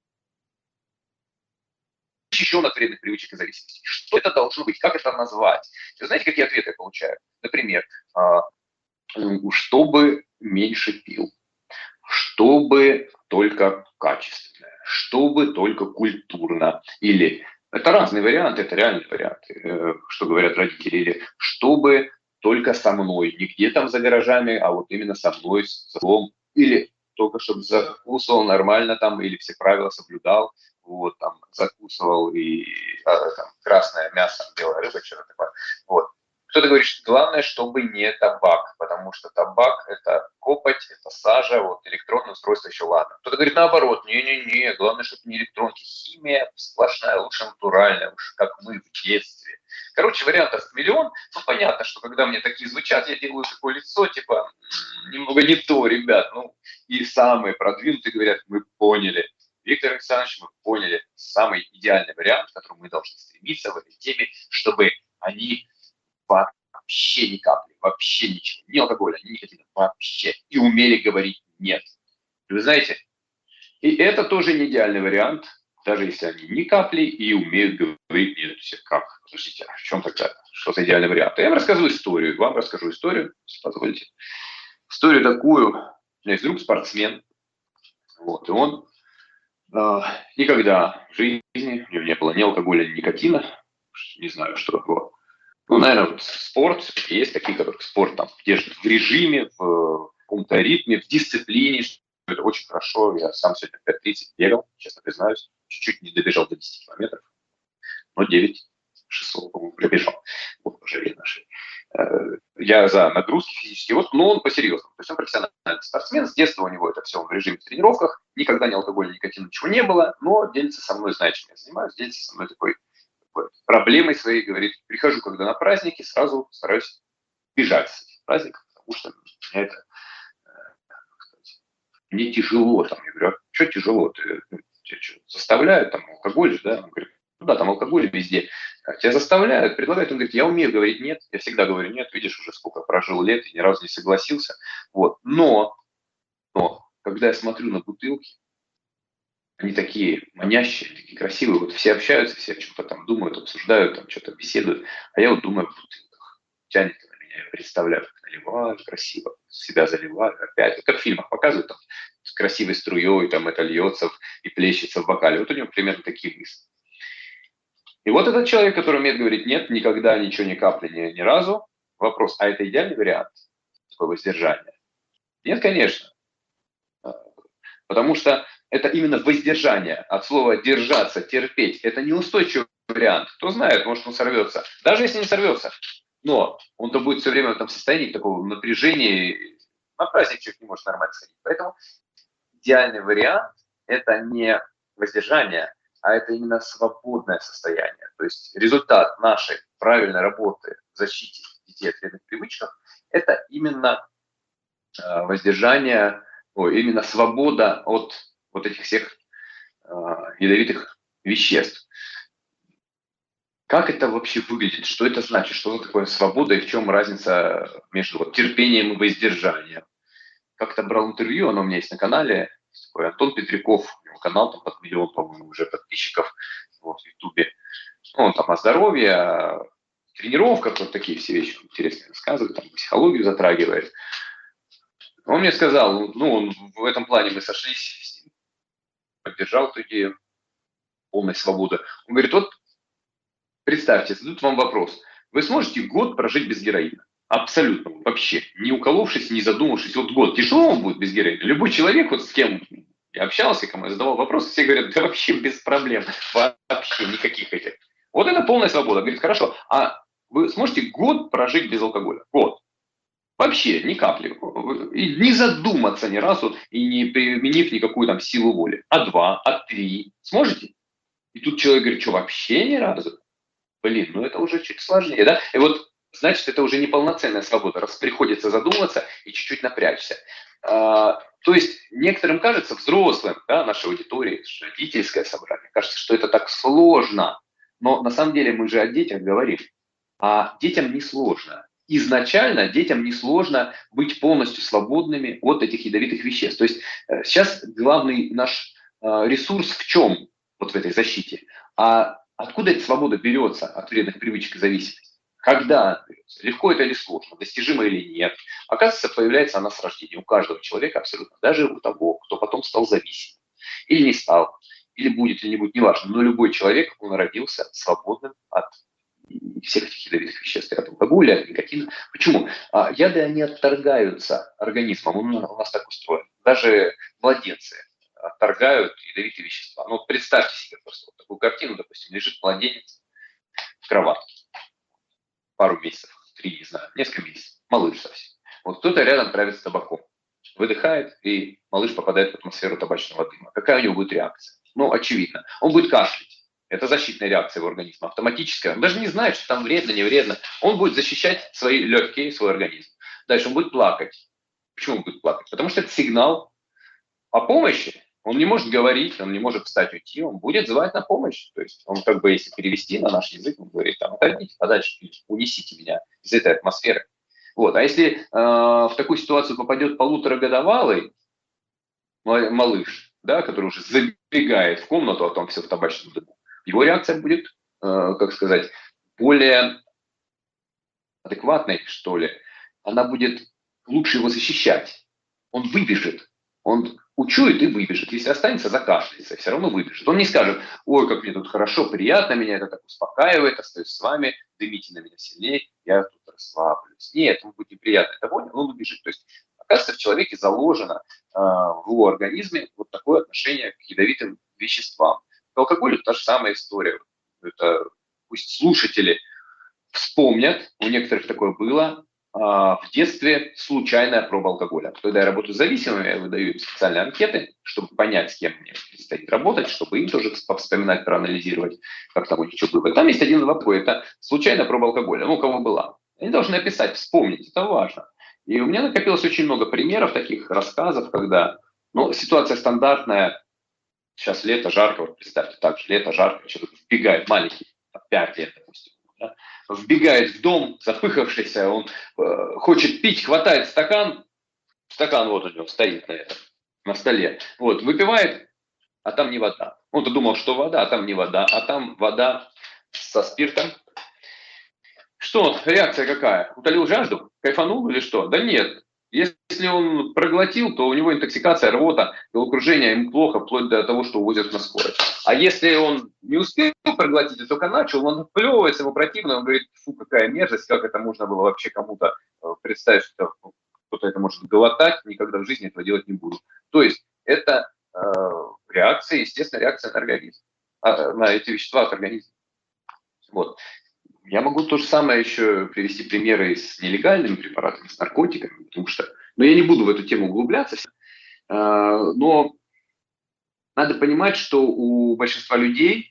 защищен от вредных привычек и зависимостей? Что это должно быть? Как это назвать? Вы знаете, какие ответы я получаю? Например, чтобы меньше пил, чтобы только качественно, чтобы только культурно. Или это разные варианты, это реальные варианты, что говорят родители. Или чтобы только со мной, не где там за гаражами, а вот именно со мной, с отцом. Или только чтобы закусывал нормально там, или все правила соблюдал, вот, там, закусывал и там, красное мясо, белая рыба, что-то такое. Вот. Кто-то говорит, что главное, чтобы не табак, потому что табак – это копоть, это сажа, вот электронное устройство еще ладно. Кто-то говорит наоборот, не-не-не, главное, чтобы не электронки, химия сплошная, лучше натуральная, уж как мы в детстве. Короче, вариантов миллион. Ну, понятно, что когда мне такие звучат, я делаю такое лицо, типа, немного не то, ребят. Ну, и самые продвинутые говорят, мы поняли. Виктор Александрович, мы поняли самый идеальный вариант, к которому мы должны стремиться в этой теме, чтобы они вообще ни капли, вообще ничего, ни алкоголя, ни никотина, вообще. И умели говорить «нет». И вы знаете, и это тоже не идеальный вариант, даже если они ни капли и умеют говорить «нет». Все как? Подождите, а в чем тогда? Что за идеальный вариант? Я вам рассказываю историю, вам расскажу историю, если позволите. Историю такую. У меня есть друг спортсмен, вот, и он никогда в жизни у него не было ни алкоголя, ни никотина, не знаю, что такое. Ну, наверное, вот спорт, есть такие, которые спорт там держит в режиме, в каком-то ритме, в дисциплине, что это очень хорошо. Я сам сегодня 5:30 бегал, честно признаюсь, чуть-чуть не добежал до 10 километров, но 9:600, по-моему, пробежал. Вот пожалели наши. Я за нагрузки физические, вот, но он по-серьезному. То есть он профессиональный спортсмен, с детства у него это все в режиме в тренировках, никогда ни алкоголя, ни никотина, ничего не было, но делится со мной, знает, чем я занимаюсь, делится со мной такой проблемой своей, говорит, прихожу, когда на праздники, сразу стараюсь бежать с этих праздников, потому что меня это, мне тяжело, там, я говорю, а что тяжело, тебя что, заставляют, там, алкоголь же, да, он говорит, ну да, там алкоголь везде, тебя заставляют, предлагают, он говорит, я умею говорить нет, я всегда говорю нет, видишь, уже сколько прожил лет и ни разу не согласился, вот, но, когда я смотрю на бутылки, они такие манящие, такие красивые. Вот все общаются, все о чем-то там думают, обсуждают, там что-то беседуют. А я вот думаю о бутылках. Тянет на меня Я представляю, как наливаю красиво, себя заливаю опять. Вот как в фильмах показывают, там, с красивой струей, там это льется и плещется в бокале. Вот у него примерно такие мысли. И вот этот человек, который умеет говорить нет, никогда ничего, ни капли, ни разу. Вопрос, а это идеальный вариант такое воздержание? Нет, конечно. Потому что это именно воздержание. От слова держаться, терпеть. Это неустойчивый вариант. Кто знает, может он сорвется. Даже если не сорвется. Но он-то будет все время в этом состоянии такого напряжения. На праздник человек не может нормально сходить. Поэтому идеальный вариант – это не воздержание, а это именно свободное состояние. То есть результат нашей правильной работы в защите детей от вредных привычек – это именно воздержание, именно свобода от вот этих всех ядовитых веществ. Как это вообще выглядит? Что это значит? Что такое свобода и в чем разница между терпением и воздержанием? Как-то брал интервью, оно у меня есть на канале, такой Антон Петряков, у него канал там под 1 миллион, по-моему, уже подписчиков в Ютубе. Он там о здоровье, о тренировках, вот такие все вещи интересные рассказывает, там психологию затрагивает. Он мне сказал, он в этом плане мы сошлись, поддержал эту идею полной свободы. Он говорит, вот представьте, задают вам вопрос, вы сможете год прожить без героина? Абсолютно, вообще, не уколовшись, не задумавшись. Вот год тяжело вам будет без героина. Любой человек, вот с кем я общался, кому я задавал вопрос, все говорят, да вообще без проблем, вообще никаких этих. Вот это полная свобода. Говорит, хорошо, а вы сможете год прожить без алкоголя? Год. Вообще, ни капли. И не задуматься ни разу, и не применив никакую там силу воли. А 2, а 3. Сможете? И тут человек говорит, что вообще ни разу? Блин, это уже чуть сложнее, да? И вот, значит, это уже не полноценная свобода, раз приходится задуматься и чуть-чуть напрячься. То есть некоторым кажется, взрослым, да, нашей аудитории, родительское собрание, кажется, что это так сложно. Но на самом деле мы же о детях говорим. А детям не сложно. Изначально детям не сложно быть полностью свободными от этих ядовитых веществ. То есть сейчас главный наш ресурс в чем вот в этой защите? А откуда эта свобода берется от вредных привычек и зависимости? Когда она берется? Легко это или сложно? Достижимо или нет? Оказывается, появляется она с рождения. У каждого человека абсолютно. Даже у того, кто потом стал зависимым. Или не стал. Или будет, или не будет, неважно. Но любой человек, он родился свободным от всех этих ядовитых веществ, от алкоголя, от никотина. Почему? Яды, они отторгаются организмом. У нас так устроен. Даже младенцы отторгают ядовитые вещества. Вот представьте себе просто вот такую картину, допустим, лежит младенец в кроватке. Пару месяцев, 3, не знаю, несколько месяцев. Малыш совсем. Вот кто-то рядом травится табаком. Выдыхает, и малыш попадает в атмосферу табачного дыма. Какая у него будет реакция? Очевидно. Он будет кашлять. Это защитная реакция его организма, автоматическая. Он даже не знает, что там вредно, не вредно. Он будет защищать свои легкие, свой организм. Дальше он будет плакать. Почему он будет плакать? Потому что это сигнал о помощи. Он не может говорить, он не может встать, уйти, он будет звать на помощь. То есть он если перевести на наш язык, он говорит, отойдите подальше, унесите меня из этой атмосферы. Вот. А если в такую ситуацию попадет полуторагодовалый малыш, да, который уже забегает в комнату, а там все в табачном дыму, его реакция будет, более адекватной, что ли. Она будет лучше его защищать. Он выбежит. Он учует и выбежит. Если останется, закашляется, все равно выбежит. Он не скажет, ой, как мне тут хорошо, приятно, меня это так успокаивает, остаюсь с вами, дымите на меня сильнее, я тут расслаблюсь. Нет, ему будет неприятно это вонь, он убежит. То есть, оказывается, в человеке заложено в его организме вот такое отношение к ядовитым веществам. К алкоголю та же самая история. Это пусть слушатели вспомнят, у некоторых такое было, в детстве случайная проба алкоголя. Когда я работаю с зависимыми, я выдаю им специальные анкеты, чтобы понять, с кем мне предстоит работать, чтобы им тоже вспоминать, проанализировать, как там у них что было. Там есть один вопрос, это случайная проба алкоголя, у кого была. Они должны описать, вспомнить, это важно. И у меня накопилось очень много примеров таких рассказов, когда ситуация стандартная, сейчас лето, жарко, вот представьте, так же лето, жарко, человек вбегает, маленький, 5 лет, допустим, да, вбегает в дом, запыхавшийся, он хочет пить, хватает стакан вот у него стоит на столе, вот, выпивает, а там не вода. Он-то думал, что вода, а там не вода, а там вода со спиртом. Что, реакция какая? Утолил жажду? кайфанул или что? Да нет. Если он проглотил, то у него интоксикация, рвота, головокружение, ему плохо, вплоть до того, что увозят на скорой. А если он не успел проглотить, а только начал, он отплевывается, ему противно, он говорит, фу, какая мерзость, как это можно было вообще кому-то представить, что кто-то это может глотать, никогда в жизни этого делать не буду. То есть это реакция, естественно, реакция на организм, на эти вещества от организма. Вот. Я могу то же самое еще привести примеры с нелегальными препаратами, с наркотиками, потому что, но я не буду в эту тему углубляться, но надо понимать, что у большинства людей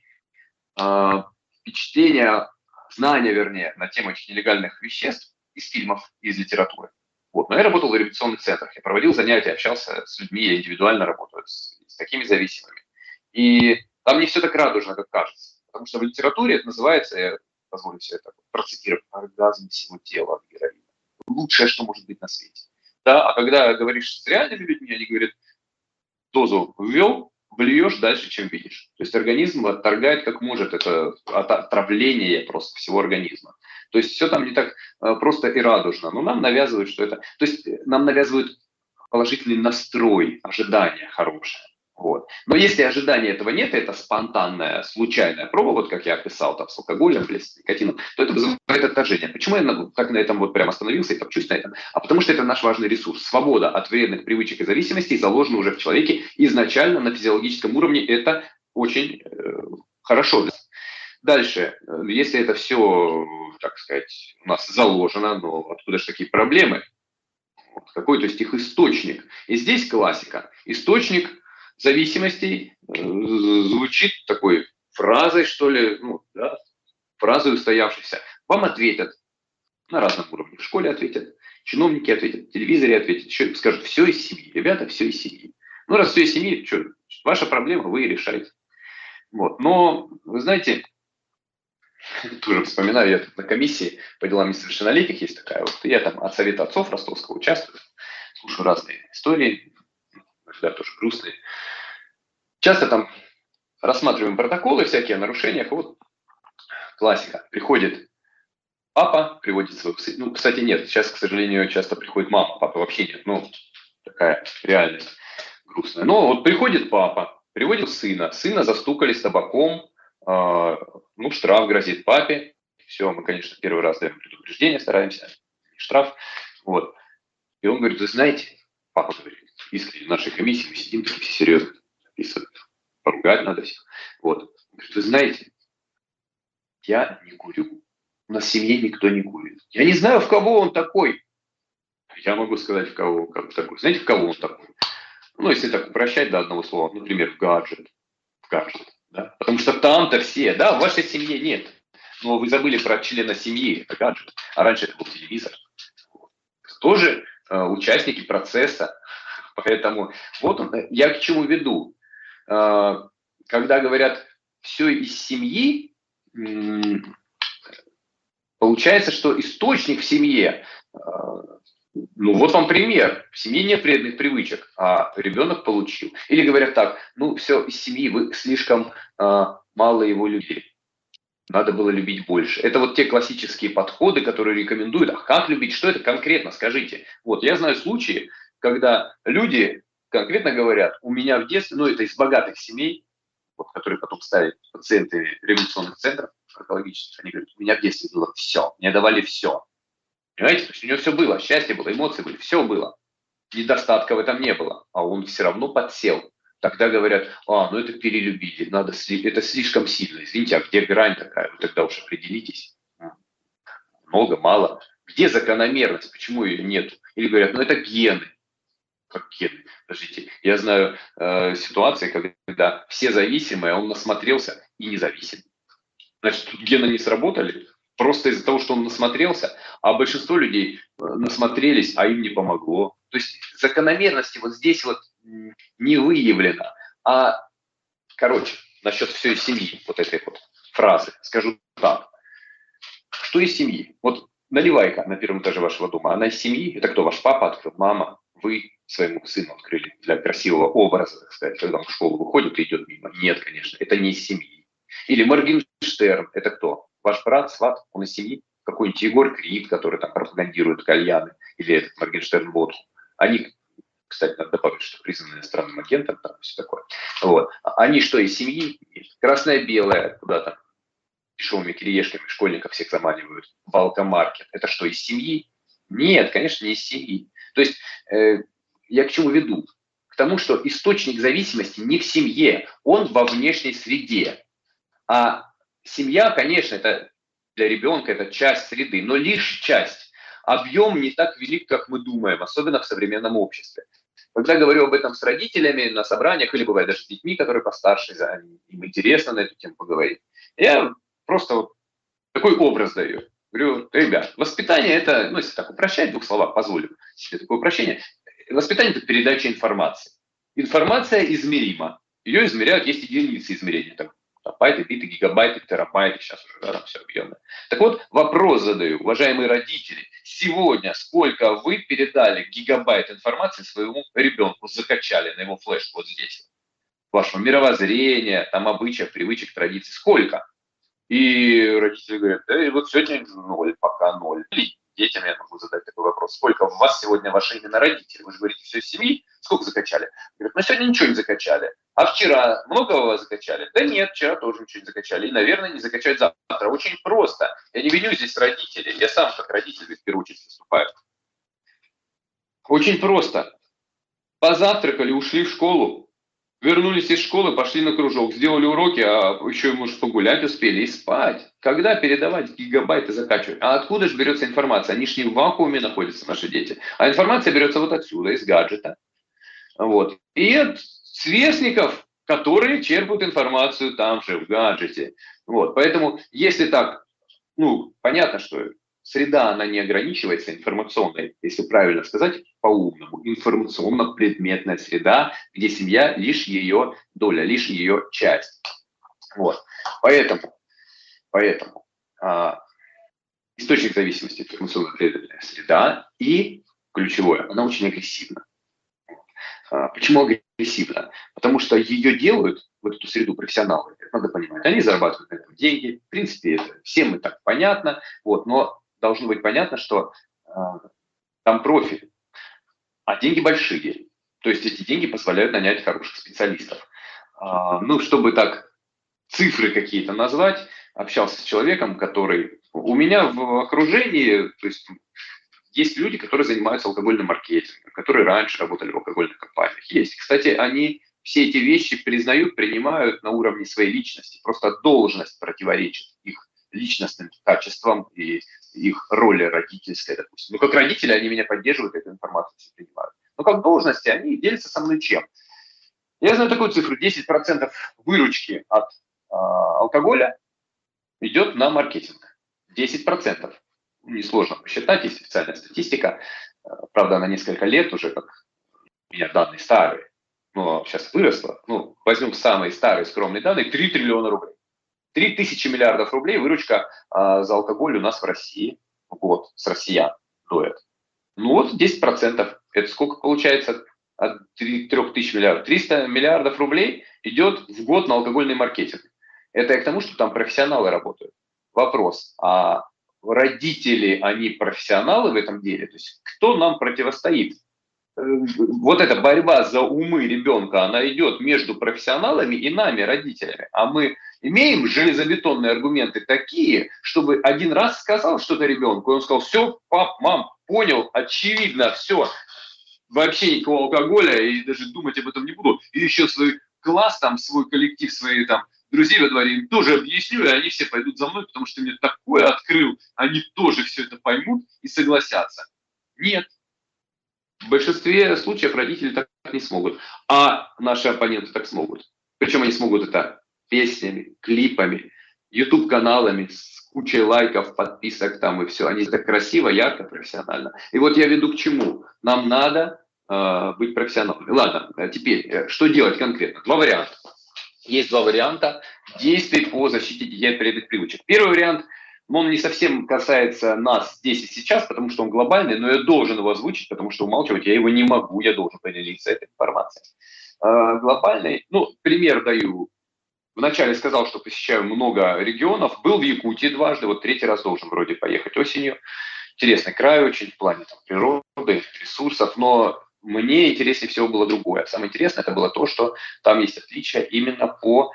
впечатление, знания, вернее, на тему этих нелегальных веществ из фильмов, из литературы. Вот. Но я работал в реабилитационных центрах, я проводил занятия, общался с людьми, я индивидуально работаю с такими зависимыми. И там не все так радужно, как кажется. Потому что в литературе это называется, я позволю себе это процитировать, оргазм всего тела от героина. Лучшее, что может быть на свете. Да? А когда говоришь с реальными людьми, они говорят, дозу ввел, блюешь дальше, чем видишь. То есть организм отторгает как может, это отравление просто всего организма. То есть все там не так просто и радужно. Но нам навязывают, что это... То есть нам навязывают положительный настрой, ожидание хорошее. Вот. Но если ожидания этого нет, это спонтанная, случайная проба, вот как я описал там, с алкоголем или с никотином, то это вызывает отторжение. Почему я так на этом вот прямо остановился и топчусь на этом? А потому что это наш важный ресурс. Свобода от вредных привычек и зависимостей заложена уже в человеке изначально на физиологическом уровне. Это очень хорошо. Дальше, если это все, так сказать, у нас заложено, но откуда же такие проблемы? Вот, какой, то есть их источник. И здесь классика. Источник зависимостей звучит такой фразой, что ли, ну, да, фразой устоявшейся. Вам ответят на разном уровне. В школе ответят, чиновники ответят, в телевизоре ответят, еще скажут, все из семьи. Ребята, все из семьи. Ну, раз все из семьи, что, ваша проблема, вы и решаете. Вот. Но, вы знаете, тоже вспоминаю, я тут на комиссии по делам несовершеннолетних есть такая, вот я там от Совета отцов Ростовского участвую, слушаю разные истории, иногда тоже грустные. Часто там рассматриваем протоколы, всякие нарушения. Вот классика. Приходит папа, приводит своего сына. Ну, кстати, нет, сейчас, к сожалению, часто приходит мама, папы вообще нет. Ну, такая реальность грустная. Но вот приходит папа, приводит сына. Сына застукали с табаком, ну, штраф грозит папе. Все, мы, конечно, первый раз даем предупреждение, стараемся, штраф. Вот. И он говорит, вы знаете, папа говорит, искренне в нашей комиссии мы сидим такие все серьезно, записывают, поругать надо все. Вот. Говорит, вы знаете, я не курю. У нас в семье никто не курит. Я не знаю, в кого он такой. Я могу сказать, в кого как такой. Знаете, в кого он такой? Ну, если так упрощать до одного слова, например, в гаджет. В гаджет. Да? Потому что там-то все, да, в вашей семье нет. Но вы забыли про члена семьи, это гаджет. А раньше это был телевизор. Тоже участники процесса. Поэтому вот он, я к чему веду. Когда говорят все из семьи, получается, что источник в семье, ну вот вам пример, в семье нет вредных привычек, а ребенок получил. Или говорят так, ну все из семьи, вы слишком мало его любили. Надо было любить больше. Это вот те классические подходы, которые рекомендуют. А как любить? Что это конкретно? Скажите. Вот я знаю случаи, когда люди конкретно говорят, у меня в детстве, ну это из богатых семей, вот, которые потом ставят пациенты реабилитационных центров онкологических, они говорят, у меня в детстве было все, мне давали все. Понимаете? То есть у него все было, счастье было, эмоции были, все было. Недостатка в этом не было, а он все равно подсел. Тогда говорят, ну это перелюбили, надо, это слишком сильно. Извините, а где грань такая? Вы тогда уж определитесь. Много, мало. Где закономерность? Почему ее нет? Или говорят, ну это гены. Как гены? Подождите, я знаю ситуации, когда все зависимые, он насмотрелся и не зависим. Значит, тут гены не сработали, просто из-за того, что он насмотрелся, а большинство людей насмотрелись, а им не помогло. То есть закономерности вот здесь вот не выявлено. Короче, насчет всей семьи, вот этой вот фразы, скажу так. Что из семьи? Вот наливайка на первом этаже вашего дома, она из семьи? Это кто? Ваш папа открыл, мама? Вы своему сыну открыли для красивого образа, так сказать, когда он в школу выходит и идет мимо? Нет, конечно, это не из семьи. Или Моргенштерн, это кто? Ваш брат, сват, он из семьи? какой-нибудь Егор Крид, который там пропагандирует кальяны, или этот Моргенштерн водку. Они, кстати, надо добавить, что признаны иностранным агентом, там все такое. Вот. Они что, из семьи? Красное-белое, куда-то дешевыми кириешками школьников всех заманивают в алкомаркет. Это что, из семьи? Нет, конечно, не из семьи. То есть я к чему веду? К тому, что источник зависимости не в семье, он во внешней среде. А семья, конечно, это для ребенка это часть среды, но лишь часть. Объем не так велик, как мы думаем, особенно в современном обществе. Когда говорю об этом с родителями на собраниях, или бывает даже с детьми, которые постарше, им интересно на эту тему поговорить, я просто вот такой образ даю. Говорю, ребят, воспитание это, ну если так упрощать в двух словах, позволю себе такое упрощение, воспитание это передача информации. Информация измерима. Ее измеряют, есть единицы измерения. Там, байты, биты, гигабайты, терабайты, сейчас уже да, там все объемно. Так вот, вопрос задаю, уважаемые родители. Сегодня сколько вы передали гигабайт информации своему ребенку, закачали на его флешку вот здесь? Вашего мировоззрения, там обычаев, привычек, традиций. Сколько? И родители говорят, да, вот сегодня 0, пока 0. Детям я могу задать такой вопрос. Сколько у вас сегодня ваши именно родители? Вы же говорите, все из семьи. Сколько закачали? Говорят, ну сегодня ничего не закачали. А вчера много у вас закачали? Да нет, вчера тоже ничего не закачали. И, наверное, не закачают завтра. Очень просто. Я не виню здесь родителей. Я сам как родитель в первую очередь выступаю. Очень просто. Позавтракали, ушли в школу. Вернулись из школы, пошли на кружок, сделали уроки, а еще, может, погулять успели и спать. Когда передавать гигабайты закачивать? А откуда же берется информация? Они же не в вакууме находятся, наши дети. А информация берется вот отсюда, из гаджета. Вот. И от сверстников, которые черпают информацию там же, в гаджете. Вот. Поэтому, если так, ну, понятно, что среда, она не ограничивается информационной, если правильно сказать, по-умному. Информационно-предметная среда, где семья лишь ее доля, лишь ее часть. Вот. Поэтому источник зависимости информационно-предметная среда и ключевое, она очень агрессивна. Почему агрессивна? Потому что ее делают, вот эту среду, профессионалы, это надо понимать. Они зарабатывают на этом деньги. В принципе, это всем и так понятно. Вот, но должно быть понятно, что там профиль, а деньги большие. То есть эти деньги позволяют нанять хороших специалистов. Ну, чтобы так цифры какие-то назвать, общался с человеком, который... У меня в окружении, то есть люди, которые занимаются алкогольным маркетингом, которые раньше работали в алкогольных компаниях. Есть. Кстати, они все эти вещи признают, принимают на уровне своей личности. Просто должность противоречит их личностным качествам и их роли родительской, допустим. Ну, как родители, они меня поддерживают, эту информацию все принимают. Но как должности, они делятся со мной чем? Я знаю такую цифру, 10% выручки от алкоголя идет на маркетинг. 10%. Несложно посчитать, есть официальная статистика. Правда, она несколько лет уже, как у меня данные старые, но сейчас выросла. Ну, возьмем самые старые скромные данные, 3 триллиона рублей. 3000 миллиардов рублей выручка за алкоголь у нас в России в год с россиян дует. Ну вот 10%. Это сколько получается от 3000 миллиардов? 300 миллиардов рублей идет в год на алкогольный маркетинг. Это я к тому, что там профессионалы работают. Вопрос, а родители, они профессионалы в этом деле? То есть кто нам противостоит? Вот эта борьба за умы ребенка, она идет между профессионалами и нами, родителями. А мы имеем железобетонные аргументы такие, чтобы один раз сказал что-то ребенку, и он сказал, все, пап, мам, понял, очевидно, все, вообще никакого алкоголя, и даже думать об этом не буду. И еще свой класс, там, свой коллектив, свои там друзей во дворе им тоже объясню, и они все пойдут за мной, потому что ты мне такое открыл, они тоже все это поймут и согласятся. Нет. В большинстве случаев родители так не смогут, а наши оппоненты так смогут. Причем они смогут это песнями, клипами, YouTube-каналами с кучей лайков, подписок там и все. Они так красиво, ярко, профессионально. И вот я веду к чему. Нам надо быть профессионалами. Ладно, теперь, что делать конкретно? Два варианта. Есть два варианта действий по защите детей от вредных привычек. Первый вариант, он не совсем касается нас здесь и сейчас, потому что он глобальный, но я должен его озвучить, потому что умалчивать я его не могу, я должен поделиться этой информацией. Глобальный, ну, пример даю вначале сказал, что посещаю много регионов, был в Якутии дважды, вот третий раз должен вроде поехать осенью. Интересный край очень в плане там, природы, ресурсов, но мне интереснее всего было другое. Самое интересное это было то, что там есть отличия именно по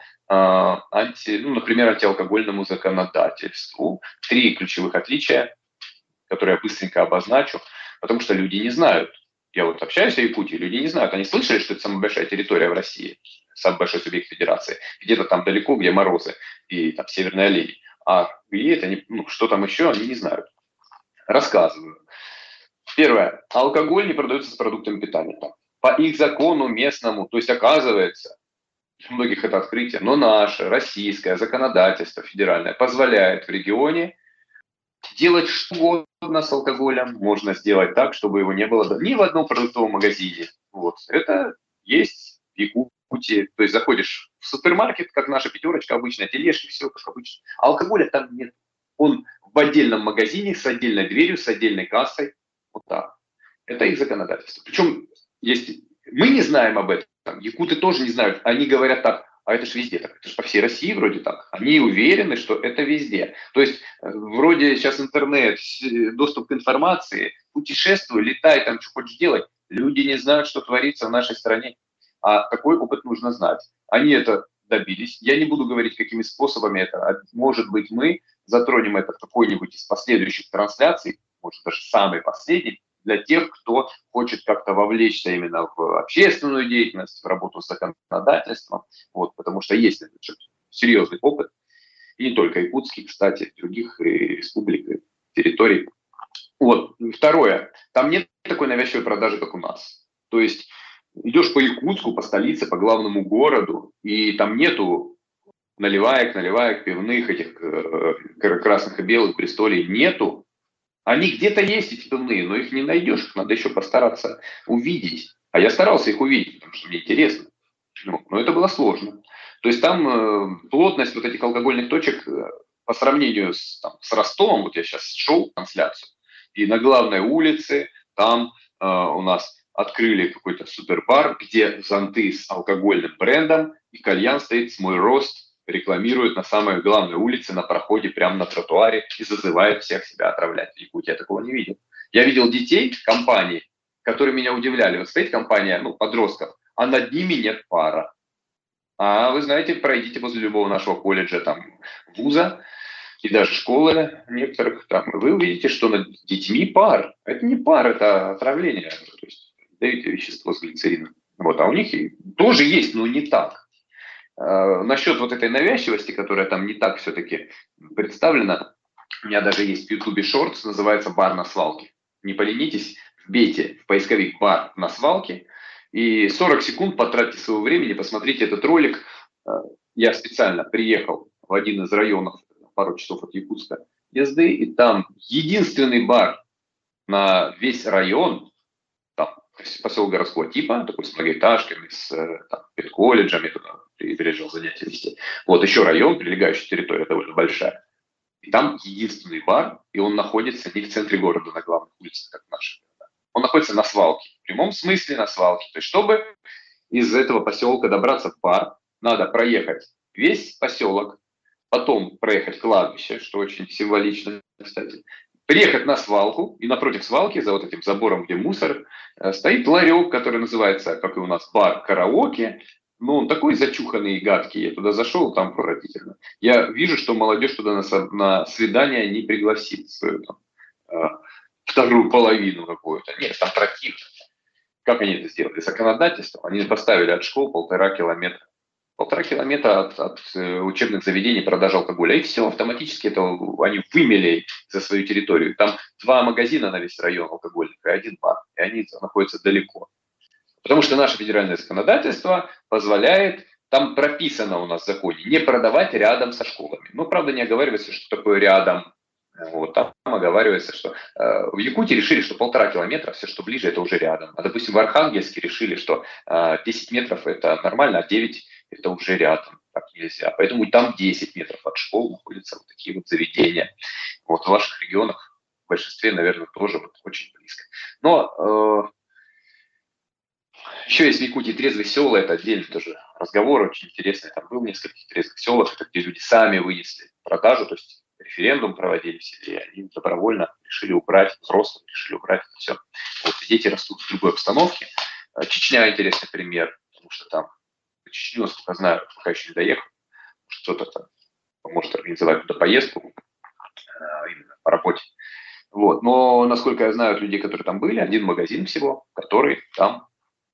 например, антиалкогольному законодательству. 3 ключевых отличия, которые я быстренько обозначу, потому что люди не знают. Я вот общаюсь в Якутии, люди не знают. Они слышали, что это самая большая территория в России, самый большой субъект федерации. Где-то там далеко, где морозы и там северные олени. А где это, что там еще, они не знают. Рассказываю. Первое. Алкоголь не продается с продуктами питания. По их закону местному, то есть оказывается, у многих это открытие, но наше российское законодательство федеральное позволяет в регионе делать что угодно с алкоголем. Можно сделать так, чтобы его не было ни в одном продуктовом магазине. Вот. Это есть в Якутии. То есть заходишь в супермаркет, как наша пятерочка обычная, тележки, все как обычно. А алкоголя там нет. Он в отдельном магазине с отдельной дверью, с отдельной кассой. Вот так. Это их законодательство. Причем мы не знаем об этом. Якуты тоже не знают. Они говорят так, а это же везде так. Это же по всей России вроде так. Они уверены, что это везде. То есть вроде сейчас интернет, доступ к информации, путешествуй, летай, там что хочешь делать. Люди не знают, что творится в нашей стране. А такой опыт нужно знать. Они это добились. Я не буду говорить, какими способами это. Может быть, мы затронем это в какой-нибудь из последующих трансляций, может, даже самый последний, для тех, кто хочет как-то вовлечься именно в общественную деятельность, в работу с законодательством, вот, потому что есть серьезный опыт, и не только якутский, кстати, других республик, и территорий. Вот. Второе, там нет такой навязчивой продажи, как у нас. То есть идешь по Якутску, по столице, по главному городу, и там нету наливаек, пивных, этих красных и белых, Бристолей, нету. Они где-то есть, эти пивные, но их не найдешь, их надо еще постараться увидеть. А я старался их увидеть, потому что мне интересно. Но это было сложно. То есть там плотность вот этих алкогольных точек по сравнению с Ростовом, вот я сейчас шел в трансляцию, и на главной улице там у нас открыли какой-то супербар, где зонты с алкогольным брендом, и кальян стоит с «Мой рост», рекламирует на самой главной улице, на проходе, прямо на тротуаре и зазывает всех себя отравлять. В Якутии я такого не видел. Я видел детей компании, которые меня удивляли. Вот стоит компания, подростков, а над ними нет пара. А вы знаете, пройдите возле любого нашего колледжа, там, вуза и даже школы некоторых, там, вы увидите, что над детьми пар. Это не пар, это отравление. То есть даете вещество с глицерином. Вот, а у них тоже есть, но не так. Насчет вот этой навязчивости, которая там не так все-таки представлена, у меня даже есть в Ютубе шортс, называется «Бар на свалке». Не поленитесь, вбейте в поисковик «Бар на свалке» и 40 секунд потратьте своего времени, посмотрите этот ролик. Я специально приехал в один из районов, пару часов от Якутска езды, и там единственный бар на весь район, поселок городского типа, такой с многоэтажками, с педколледжами, туда приезжал занятия вести. Вот еще район, прилегающая территория довольно большая. И там единственный бар, и он находится не в центре города, на главных улицах, как наши города. Он находится на свалке, в прямом смысле на свалке. То есть, чтобы из этого поселка добраться в бар, надо проехать весь поселок, потом проехать кладбище, что очень символично, кстати, приехать на свалку, и напротив свалки, за вот этим забором, где мусор, стоит ларек, который называется, как и у нас, бар караоке. Но он такой зачуханный и гадкий. Я туда зашел, там отвратительно. Я вижу, что молодежь туда на свидание не пригласит свою вторую половину какую-то. Нет, там противно. Как они это сделали? Законодательством. Они поставили от школ 1,5 километра. 1,5 километра от учебных заведений продажи алкоголя. И все, автоматически это они вымели за свою территорию. Там 2 магазина на весь район алкогольных и 1 бар. И они находятся далеко. Потому что наше федеральное законодательство позволяет, там прописано у нас в законе, не продавать рядом со школами. Но, правда, не оговаривается, что такое рядом. Вот, там оговаривается, что в Якутии решили, что 1,5 километра, все, что ближе, это уже рядом. А, допустим, в Архангельске решили, что 10 метров это нормально, а 9 это уже рядом. Так нельзя. Поэтому там 10 метров от школ находятся вот такие вот заведения. Вот в ваших регионах, в большинстве, наверное, тоже вот очень близко. Но Еще есть в Якутии трезвые села, это отдельный тоже разговор, очень интересный. Там был несколько трезвых селах, это где люди сами вынесли продажу, то есть референдум проводили в селе, они добровольно решили убрать, взрослые решили убрать это все. Вот, дети растут в другой обстановке. Чечня интересный пример, потому что там в Чечню, насколько знаю, пока еще не доехал, что-то там может организовать туда поездку именно по работе. Вот. Но, насколько я знаю, от людей, которые там были, один магазин всего, который там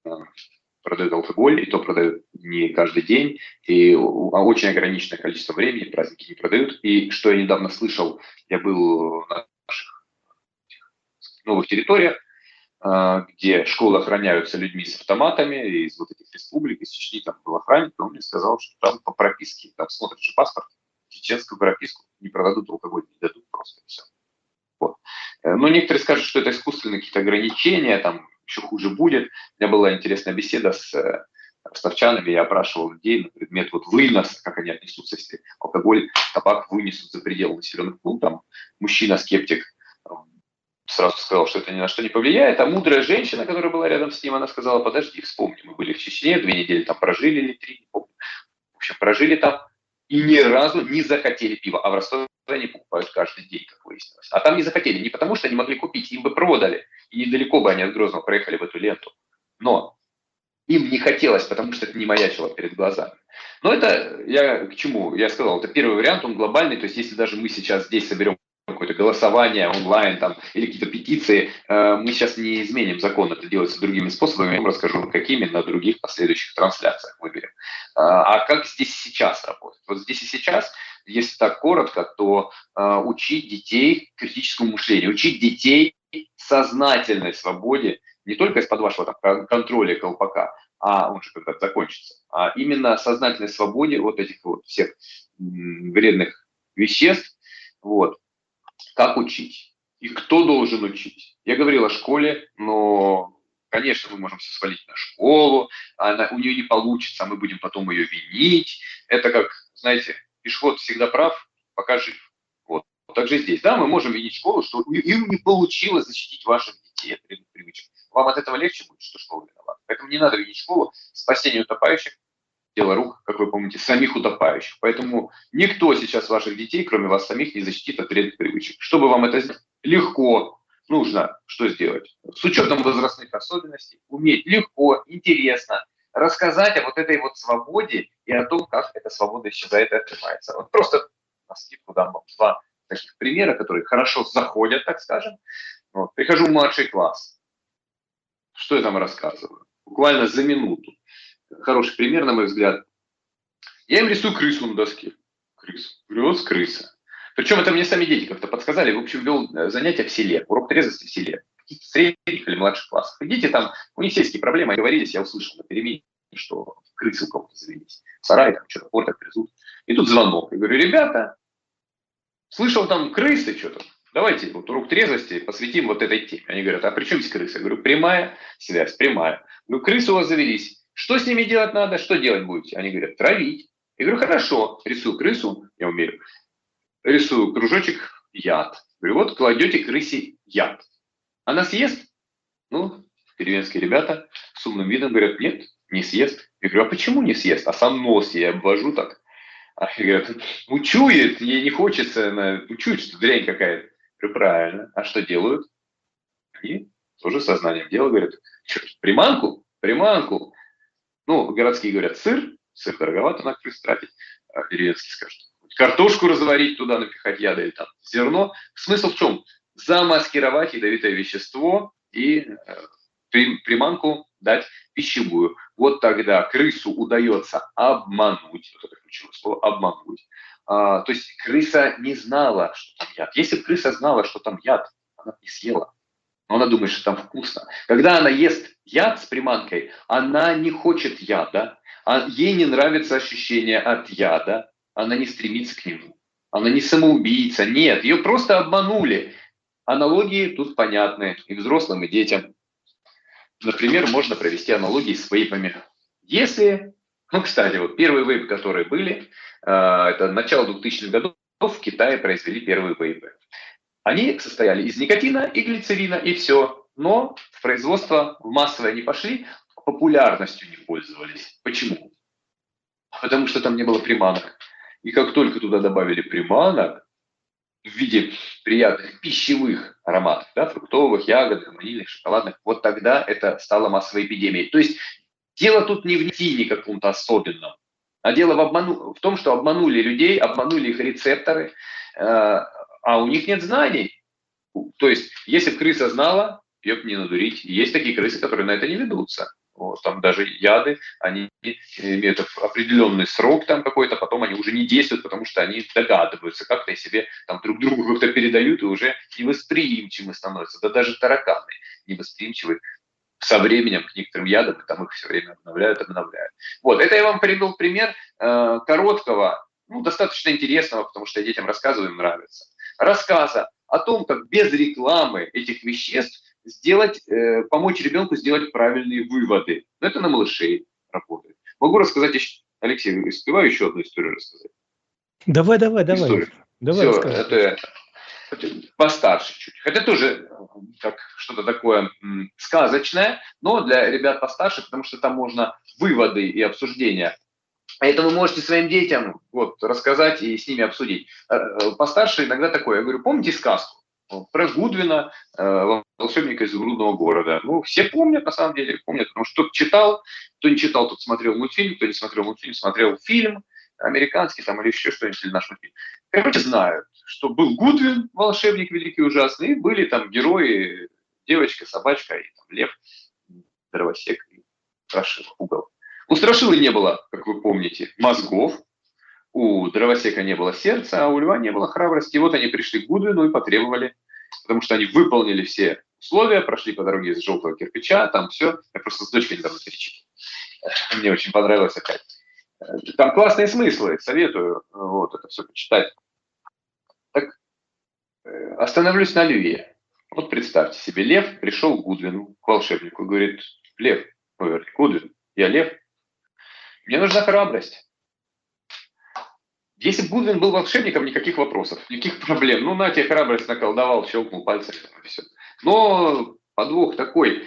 продает алкоголь, и то продают не каждый день, и очень ограниченное количество времени, праздники не продают. И что я недавно слышал, я был на наших новых территориях, где школы охраняются людьми с автоматами, из вот этих республик, из Чечни, там был охранник, он мне сказал, что там по прописке, там смотрят же паспорт, чеченскую прописку не продадут алкоголь, не дадут просто, и все. Вот. Но некоторые скажут, что это искусственные какие-то ограничения, там еще хуже будет. У меня была интересная беседа с ростовчанами, я опрашивал людей на предмет вот выноса, как они отнесутся, если алкоголь, табак вынесут за пределы населенных пунктов. Там мужчина-скептик сразу сказал, что это ни на что не повлияет, а мудрая женщина, которая была рядом с ним, она сказала: подожди, вспомни, мы были в Чечне, 2 недели там прожили или 3, не помню. В общем, прожили там и ни разу не захотели пива, а в Ростове они покупают каждый день, как выяснилось. А там не захотели, не потому что не могли купить, им бы продали, и недалеко бы они от Грозного проехали в эту ленту. Но им не хотелось, потому что это не маячило перед глазами. Но это я к чему? Я сказал, это первый вариант, он глобальный, то есть если даже мы сейчас здесь соберем какое-то голосование онлайн там, или какие-то петиции, мы сейчас не изменим закон, это делается другими способами, я вам расскажу, какими на других последующих трансляциях выберем. А как здесь сейчас работает? Вот здесь и сейчас, если так коротко, то учить детей критическому мышлению, учить детей сознательной свободе, не только из-под вашего там, контроля колпака, а он же когда-то закончится, а именно сознательной свободе вот этих вот всех вредных веществ, вот. Как учить? И кто должен учить? Я говорил о школе, но, конечно, мы можем все свалить на школу, у нее не получится, а мы будем потом ее винить. Это как, знаете, пешеход всегда прав, пока жив. Вот. Так же здесь, да, мы можем винить школу, что им не получилось защитить ваших детей от вредных привычек. Вам от этого легче будет, что школа виновата. Поэтому не надо винить школу. Спасение утопающих – дело рук, как вы помните, самих утопающих. Поэтому никто сейчас ваших детей, кроме вас самих, не защитит от вредных привычек. Чтобы вам это сделать легко, нужно что сделать? С учетом возрастных особенностей, уметь легко, интересно рассказать о вот этой вот свободе и о том, как эта свобода исчезает и отнимается. Вот просто на скидку дам вам 2 таких примера, которые хорошо заходят, так скажем. Вот. Прихожу в младший класс. Что я там рассказываю? Буквально за минуту. Хороший пример, на мой взгляд. Я им рисую крысу на доске. Крысу. Говорю, вот крыса. Причем это мне сами дети как-то подсказали. В общем, вел занятия в селе, урок трезвости в селе. В каких-то средних или младших классах. И дети там, у них сельские проблемы, говорились, я услышал на перемене, что крысы у кого-то завелись. В сарае там что-то портят, грызут. И тут звонок. Я говорю, ребята, слышал там крысы что-то. Давайте вот урок трезвости посвятим вот этой теме. Они говорят, а при чем здесь крысы? Я говорю, прямая связь, прямая. Ну, крысы у вас завелись. Что с ними делать надо? Что делать будете? Они говорят, травить. Я говорю, хорошо, рисую крысу, я умею. Рисую кружочек яд. Говорю, вот кладете крысе яд. Она съест? Ну, деревенские ребята с умным видом говорят, нет, не съест. Я говорю, а почему не съест? А сам нос я обвожу так. А они говорят, учует, ей не хочется, она учует, что дрянь какая-то. Я говорю, правильно. А что делают? Они тоже сознанием дела говорят, что, приманку? Приманку. Ну, городские говорят, сыр дороговато на крыс тратить, а деревенские скажут, картошку разварить, туда напихать яда или там зерно. Смысл в чем? Замаскировать ядовитое вещество и приманку дать пищевую. Вот тогда крысу удается обмануть, вот это ключевое слово, обмануть. То есть крыса не знала, что там яд. Если бы крыса знала, что там яд, она бы не съела. Но она думает, что там вкусно. Когда она ест яд с приманкой, она не хочет яда, ей не нравится ощущение от яда, она не стремится к нему. Она не самоубийца, нет, ее просто обманули. Аналогии тут понятны и взрослым, и детям. Например, можно провести аналогии с вейпами. Если, ну, кстати, вот первые вейпы, которые были, это начало 2000-х годов, в Китае произвели первые вейпы. Они состояли из никотина и глицерина, и все. Но в производство в массовое не пошли популярностью не пользовались. Почему? Потому что там не было приманок. И как только туда добавили приманок, в виде приятных пищевых ароматов, да, фруктовых, ягодных, ванильных, шоколадных, вот тогда это стало массовой эпидемией. То есть дело тут не в никотине каком-то особенном, а дело в том, что обманули людей, обманули их рецепторы, а у них нет знаний. То есть если бы крыса знала, ее бы не надурить. Есть такие крысы, которые на это не ведутся. Вот, там даже яды, они имеют определенный срок там какой-то, потом они уже не действуют, потому что они догадываются, как-то и себе там друг другу как-то передают и уже невосприимчивы становятся. Да даже тараканы невосприимчивы со временем к некоторым ядам, и там их все время обновляют. Вот, это я вам привел пример короткого, ну, достаточно интересного, потому что я детям рассказываю, им нравится, рассказа о том, как без рекламы этих веществ помочь ребенку сделать правильные выводы. Но это на малышей работает. Могу рассказать еще, Алексей, успеваю еще одну историю рассказать? Давай. Историю. Давай Все, это постарше чуть. Хотя тоже как что-то такое сказочное, но для ребят постарше, потому что там можно выводы и обсуждения. Это вы можете своим детям вот, рассказать и с ними обсудить. Постарше иногда такое. Я говорю, помните сказку про Гудвина, волшебника изумрудного города? Ну, все помнят, на самом деле, помнят, потому что кто читал, кто не читал, тот смотрел мультфильм, кто не смотрел мультфильм, смотрел фильм американский там или еще что-нибудь, или наш мультфильм. Короче, знают, что был Гудвин, волшебник великий и ужасный, и были там герои, девочка, собачка, и там лев, дровосек и Страшила, угол. У Страшилы не было, как вы помните, мозгов, у дровосека не было сердца, а у льва не было храбрости. И вот они пришли к Гудвину и потребовали, потому что они выполнили все условия, прошли по дороге из желтого кирпича, там все. Я просто с дочкой недавно перечитал. Мне очень понравилось опять. Там классные смыслы, советую вот это все почитать. Так, остановлюсь на льве. Вот представьте себе, лев пришел к Гудвину, к волшебнику, и говорит, лев, Гудвин, я лев, мне нужна храбрость. Если бы Гудвин был волшебником, никаких вопросов, никаких проблем. Ну, на тебе храбрость наколдовал, щелкнул пальцами, и все. Но подвох такой.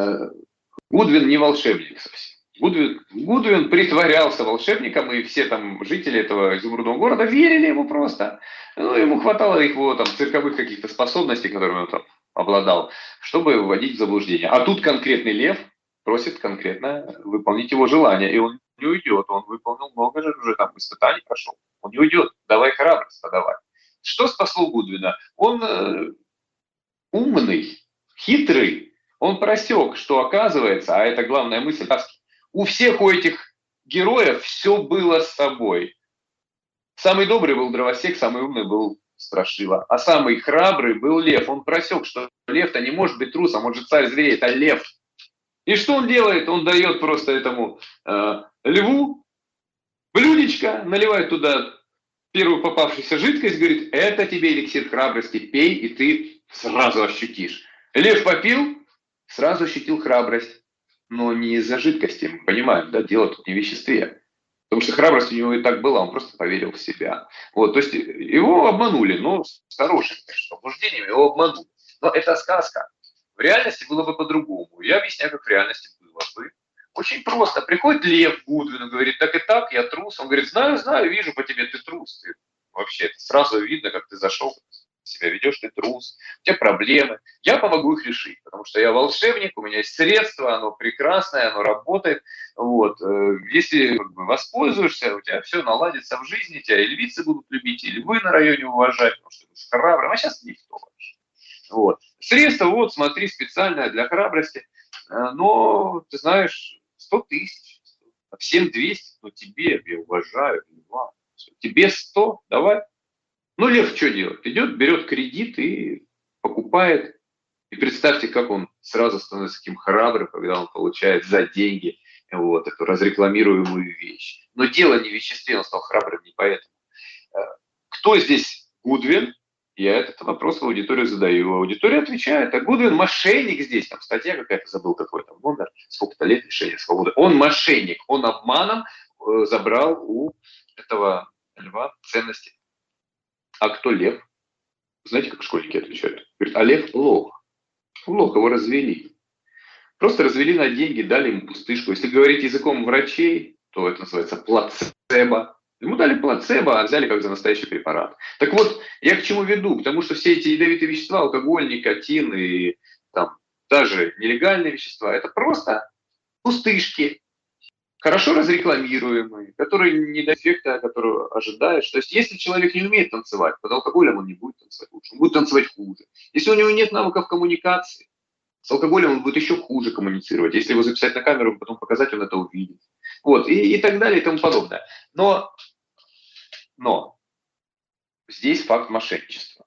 Гудвин не волшебник совсем. Гудвин притворялся волшебником, и все там жители этого изумрудного города верили ему просто. Ну, ему хватало его там цирковых каких-то способностей, которыми он там обладал, чтобы вводить в заблуждение. А тут конкретный лев просит конкретно выполнить его желание, и он не уйдет. Он выполнил много же уже там испытаний прошел. Он не уйдет. Давай храбрость, подавай. Что спасло Гудвина? Он умный, хитрый. Он просек, что оказывается, а это главная мысль, у всех у этих героев все было с собой. Самый добрый был дровосек, самый умный был Страшила, а самый храбрый был лев. Он просек, что лев-то не может быть трусом, он же царь зверей, это лев. И что он делает? Он дает просто этому льву блюдечко, наливает туда первую попавшуюся жидкость, говорит, это тебе эликсир храбрости, пей, и ты сразу ощутишь. Лев попил, сразу ощутил храбрость. Но не из-за жидкости, мы понимаем, да, дело тут не в веществе. Потому что храбрость у него и так была, он просто поверил в себя. Вот, то есть его обманули, но с хорошим, конечно, побуждением его обманули. Но это сказка. В реальности было бы по-другому. Я объясняю, как в реальности было бы. Очень просто. Приходит лев к Гудвину, говорит, так и так, я трус. Он говорит, знаю, вижу по тебе, ты трус. Ты вообще, это сразу видно, как ты зашел, себя ведешь, ты трус, у тебя проблемы. Я помогу их решить, потому что я волшебник, у меня есть средство, оно прекрасное, оно работает. Вот. Если воспользуешься, у тебя все наладится в жизни, тебя и львицы будут любить, и львы на районе уважать, потому что ты храбрым, а сейчас никто вообще. Вот. Средство, вот, смотри, специальное для храбрости, но, ты знаешь, 100 тысяч, всем 200, но тебе, я уважаю, льва, тебе 100, давай. Ну, лев что делает? Идет, берет кредит и покупает. И представьте, как он сразу становится таким храбрым, когда он получает за деньги вот эту разрекламируемую вещь. Но дело не в веществе, он стал храбрым не поэтому. Кто здесь Гудвин? Я этот вопрос в аудиторию задаю. Аудитория отвечает, а Гудвин мошенник здесь. Там статья какая-то, забыл какой там номер, сколько-то лет лишения свободы. Он мошенник, он обманом забрал у этого льва ценности. А кто лев? Знаете, как школьники отвечают? Говорят, а лев лох. Лох, его развели. Просто развели на деньги, дали ему пустышку. Если говорить языком врачей, то это называется плацебо. Ему дали плацебо, а взяли как за настоящий препарат. Так вот, я к чему веду? Потому что все эти ядовитые вещества, алкоголь, никотин и там, даже нелегальные вещества, это просто пустышки, хорошо разрекламируемые, которые не до эффекта, которого ожидаешь. То есть, если человек не умеет танцевать, под алкоголем он не будет танцевать лучше, он будет танцевать хуже. Если у него нет навыков коммуникации, с алкоголем он будет еще хуже коммуницировать. Если его записать на камеру, потом показать, он это увидит. Вот, и так далее, и тому подобное. Но здесь факт мошенничества.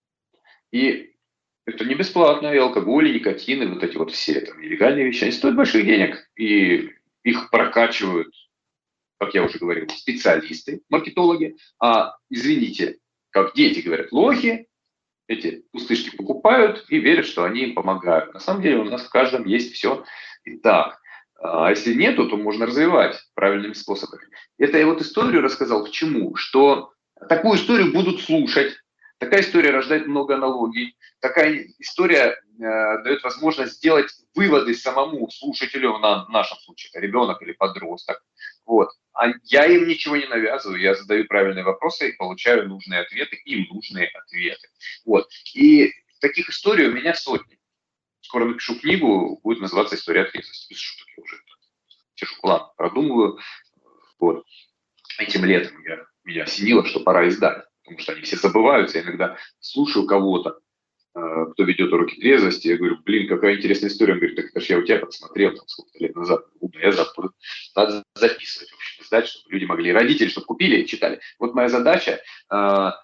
И это не бесплатно, и алкоголь, и никотин, и вот эти вот все там нелегальные вещи, они стоят больших денег, и их прокачивают, как я уже говорил, специалисты, маркетологи, а, извините, как дети говорят, лохи, эти пустышки покупают и верят, что они им помогают. На самом деле у нас в каждом есть все и так. А если нету, то можно развивать правильными способами. Это я вот историю рассказал к чему? Что такую историю будут слушать. Такая история рождает много аналогий. Такая история дает возможность сделать выводы самому слушателю, в нашем случае, это ребенок или подросток. Вот. А я им ничего не навязываю, я задаю правильные вопросы и получаю нужные ответы, им нужные ответы. Вот. И таких историй у меня сотни. Скоро напишу книгу, будет называться «История трезвости». Без шуток, я уже сижу, план продумываю. Вот. Этим летом меня осенило, что пора издать, потому что они все забываются. Я иногда слушаю кого-то, кто ведет уроки трезвости, я говорю, блин, какая интересная история. Он говорит, так это же я у тебя подсмотрел там, сколько-то лет назад. Я забыл. Надо записывать, в общем, издать, чтобы люди могли, родители, чтобы купили и читали. Вот моя задача, в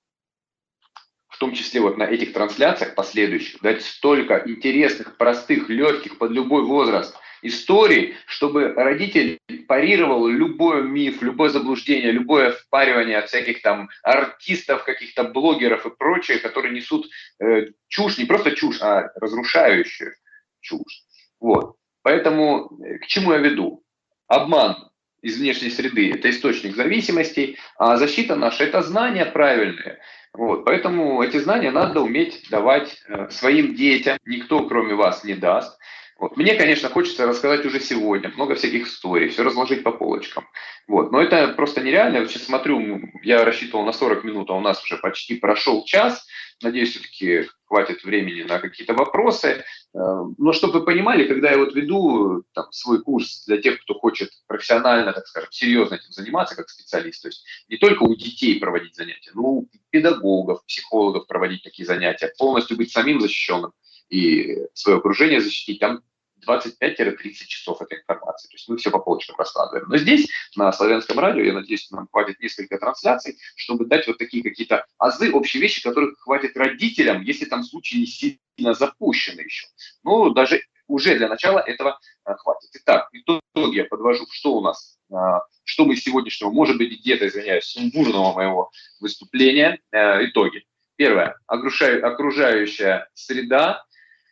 том числе вот на этих трансляциях последующих, дать столько интересных, простых, легких, под любой возраст историй, чтобы родитель парировал любой миф, любое заблуждение, любое впаривание от всяких там артистов, каких-то блогеров и прочее, которые несут чушь, не просто чушь, а разрушающую чушь. Вот. Поэтому к чему я веду? Обман из внешней среды – это источник зависимостей, а защита наша – это знания правильные. Вот. Поэтому эти знания надо уметь давать своим детям, никто кроме вас не даст. Вот. Мне, конечно, хочется рассказать уже сегодня много всяких историй, все разложить по полочкам. Вот. Но это просто нереально. Я сейчас смотрю, я рассчитывал на 40 минут, а у нас уже почти прошел час. Надеюсь, все-таки хватит времени на какие-то вопросы. Но чтобы вы понимали, когда я вот веду там, свой курс для тех, кто хочет профессионально, так скажем, серьезно этим заниматься как специалист, то есть не только у детей проводить занятия, но у педагогов, психологов проводить такие занятия, полностью быть самим защищенным и свое окружение защитить, там 25-30 часов этой информации. То есть мы все по полочкам раскладываем. Но здесь, на Славянском радио, я надеюсь, нам хватит несколько трансляций, чтобы дать вот такие какие-то азы, общие вещи, которых хватит родителям, если там случай не сильно запущенный еще. Ну, даже уже для начала этого хватит. Итак, итоги я подвожу. Что у нас? Что мы из сегодняшнего, может быть, где-то, извиняюсь, сумбурного моего выступления, итоги. Первое. Окружающая среда,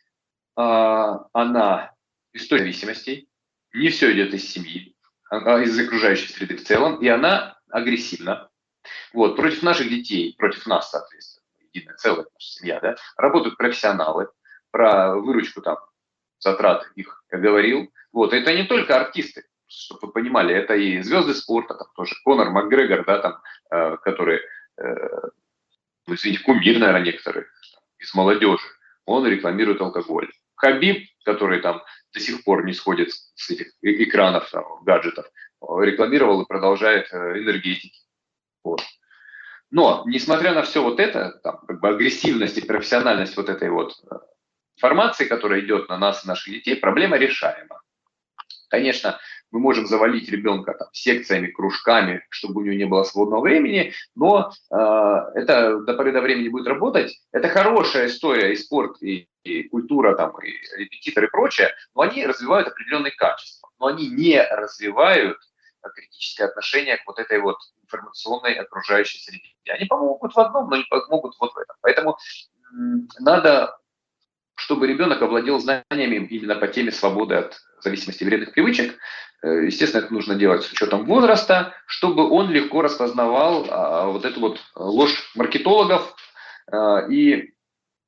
она история зависимостей, не все идет из семьи, из окружающей среды в целом, и она агрессивна. Вот, против наших детей, против нас, соответственно, единое целое, наша семья, да, работают профессионалы, про выручку там, затрат их я говорил. Вот, это не только артисты, чтобы вы понимали, это и звезды спорта, там тоже Конор Макгрегор, да, там, которые, ну, извините, кумир, наверное, некоторые из молодежи, он рекламирует алкоголь. Хабиб, который там до сих пор не сходит с этих экранов, там, гаджетов, рекламировал и продолжает энергетики. Вот. Но, несмотря на все вот это, там, как бы агрессивность и профессиональность вот этой вот информации, которая идет на нас и наших детей, проблема решаема. Конечно, мы можем завалить ребенка там, секциями, кружками, чтобы у него не было свободного времени, но это до поры до времени будет работать. Это хорошая история, и спорт, и культура, там, и репетитор, и прочее, но они развивают определенные качества, но они не развивают критическое отношение к вот этой вот информационной окружающей среде. Они помогут в одном, но не помогут вот в этом. Поэтому надо, чтобы ребенок овладел знаниями именно по теме свободы от зависимости и вредных привычек. Естественно, это нужно делать с учетом возраста, чтобы он легко распознавал вот эту вот ложь маркетологов и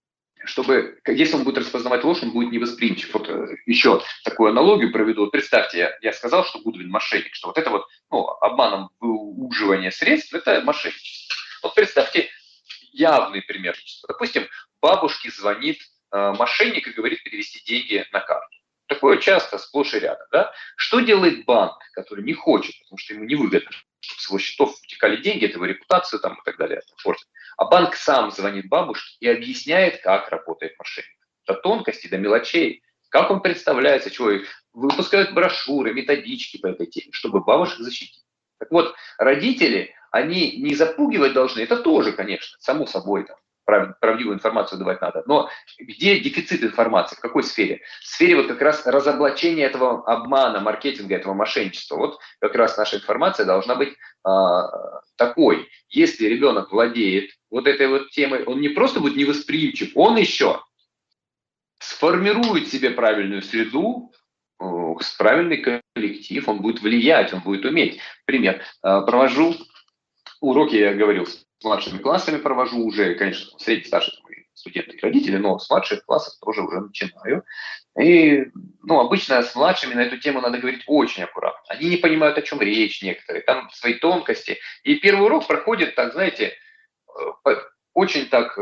чтобы, если он будет распознавать ложь, он будет невосприимчив. Вот еще такую аналогию проведу. Вот представьте, я сказал, что Гудвин мошенник, что вот это вот обманом выуживание средств – это мошенничество. Вот представьте явный пример. Допустим, бабушке звонит мошенник и говорит перевести деньги на карту. Такое часто, сплошь и рядом. Да? Что делает банк, который не хочет, потому что ему невыгодно, чтобы с его счетов утекали деньги, это его репутацию там, и так далее. А банк сам звонит бабушке и объясняет, как работает мошенник. До тонкостей, до мелочей. Как он представляется, чего выпускают брошюры, методички по этой теме, чтобы бабушек защитить. Так вот, родители, они не запугивать должны, это тоже, конечно, само собой, там, правдивую информацию давать надо. Но где дефицит информации, в какой сфере? В сфере вот как раз разоблачения этого обмана, маркетинга, этого мошенничества. Вот как раз наша информация должна быть такой. Если ребенок владеет вот этой вот темой, он не просто будет невосприимчив, он еще сформирует себе правильную среду, правильный коллектив, он будет влиять, он будет уметь. Пример. Провожу уроки, я говорил, с младшими классами провожу уже, конечно, средний, старший студенты и родители, но с младших классов тоже уже начинаю. И, обычно с младшими на эту тему надо говорить очень аккуратно. Они не понимают, о чем речь некоторые, там свои тонкости. И первый урок проходит, так, знаете, очень так,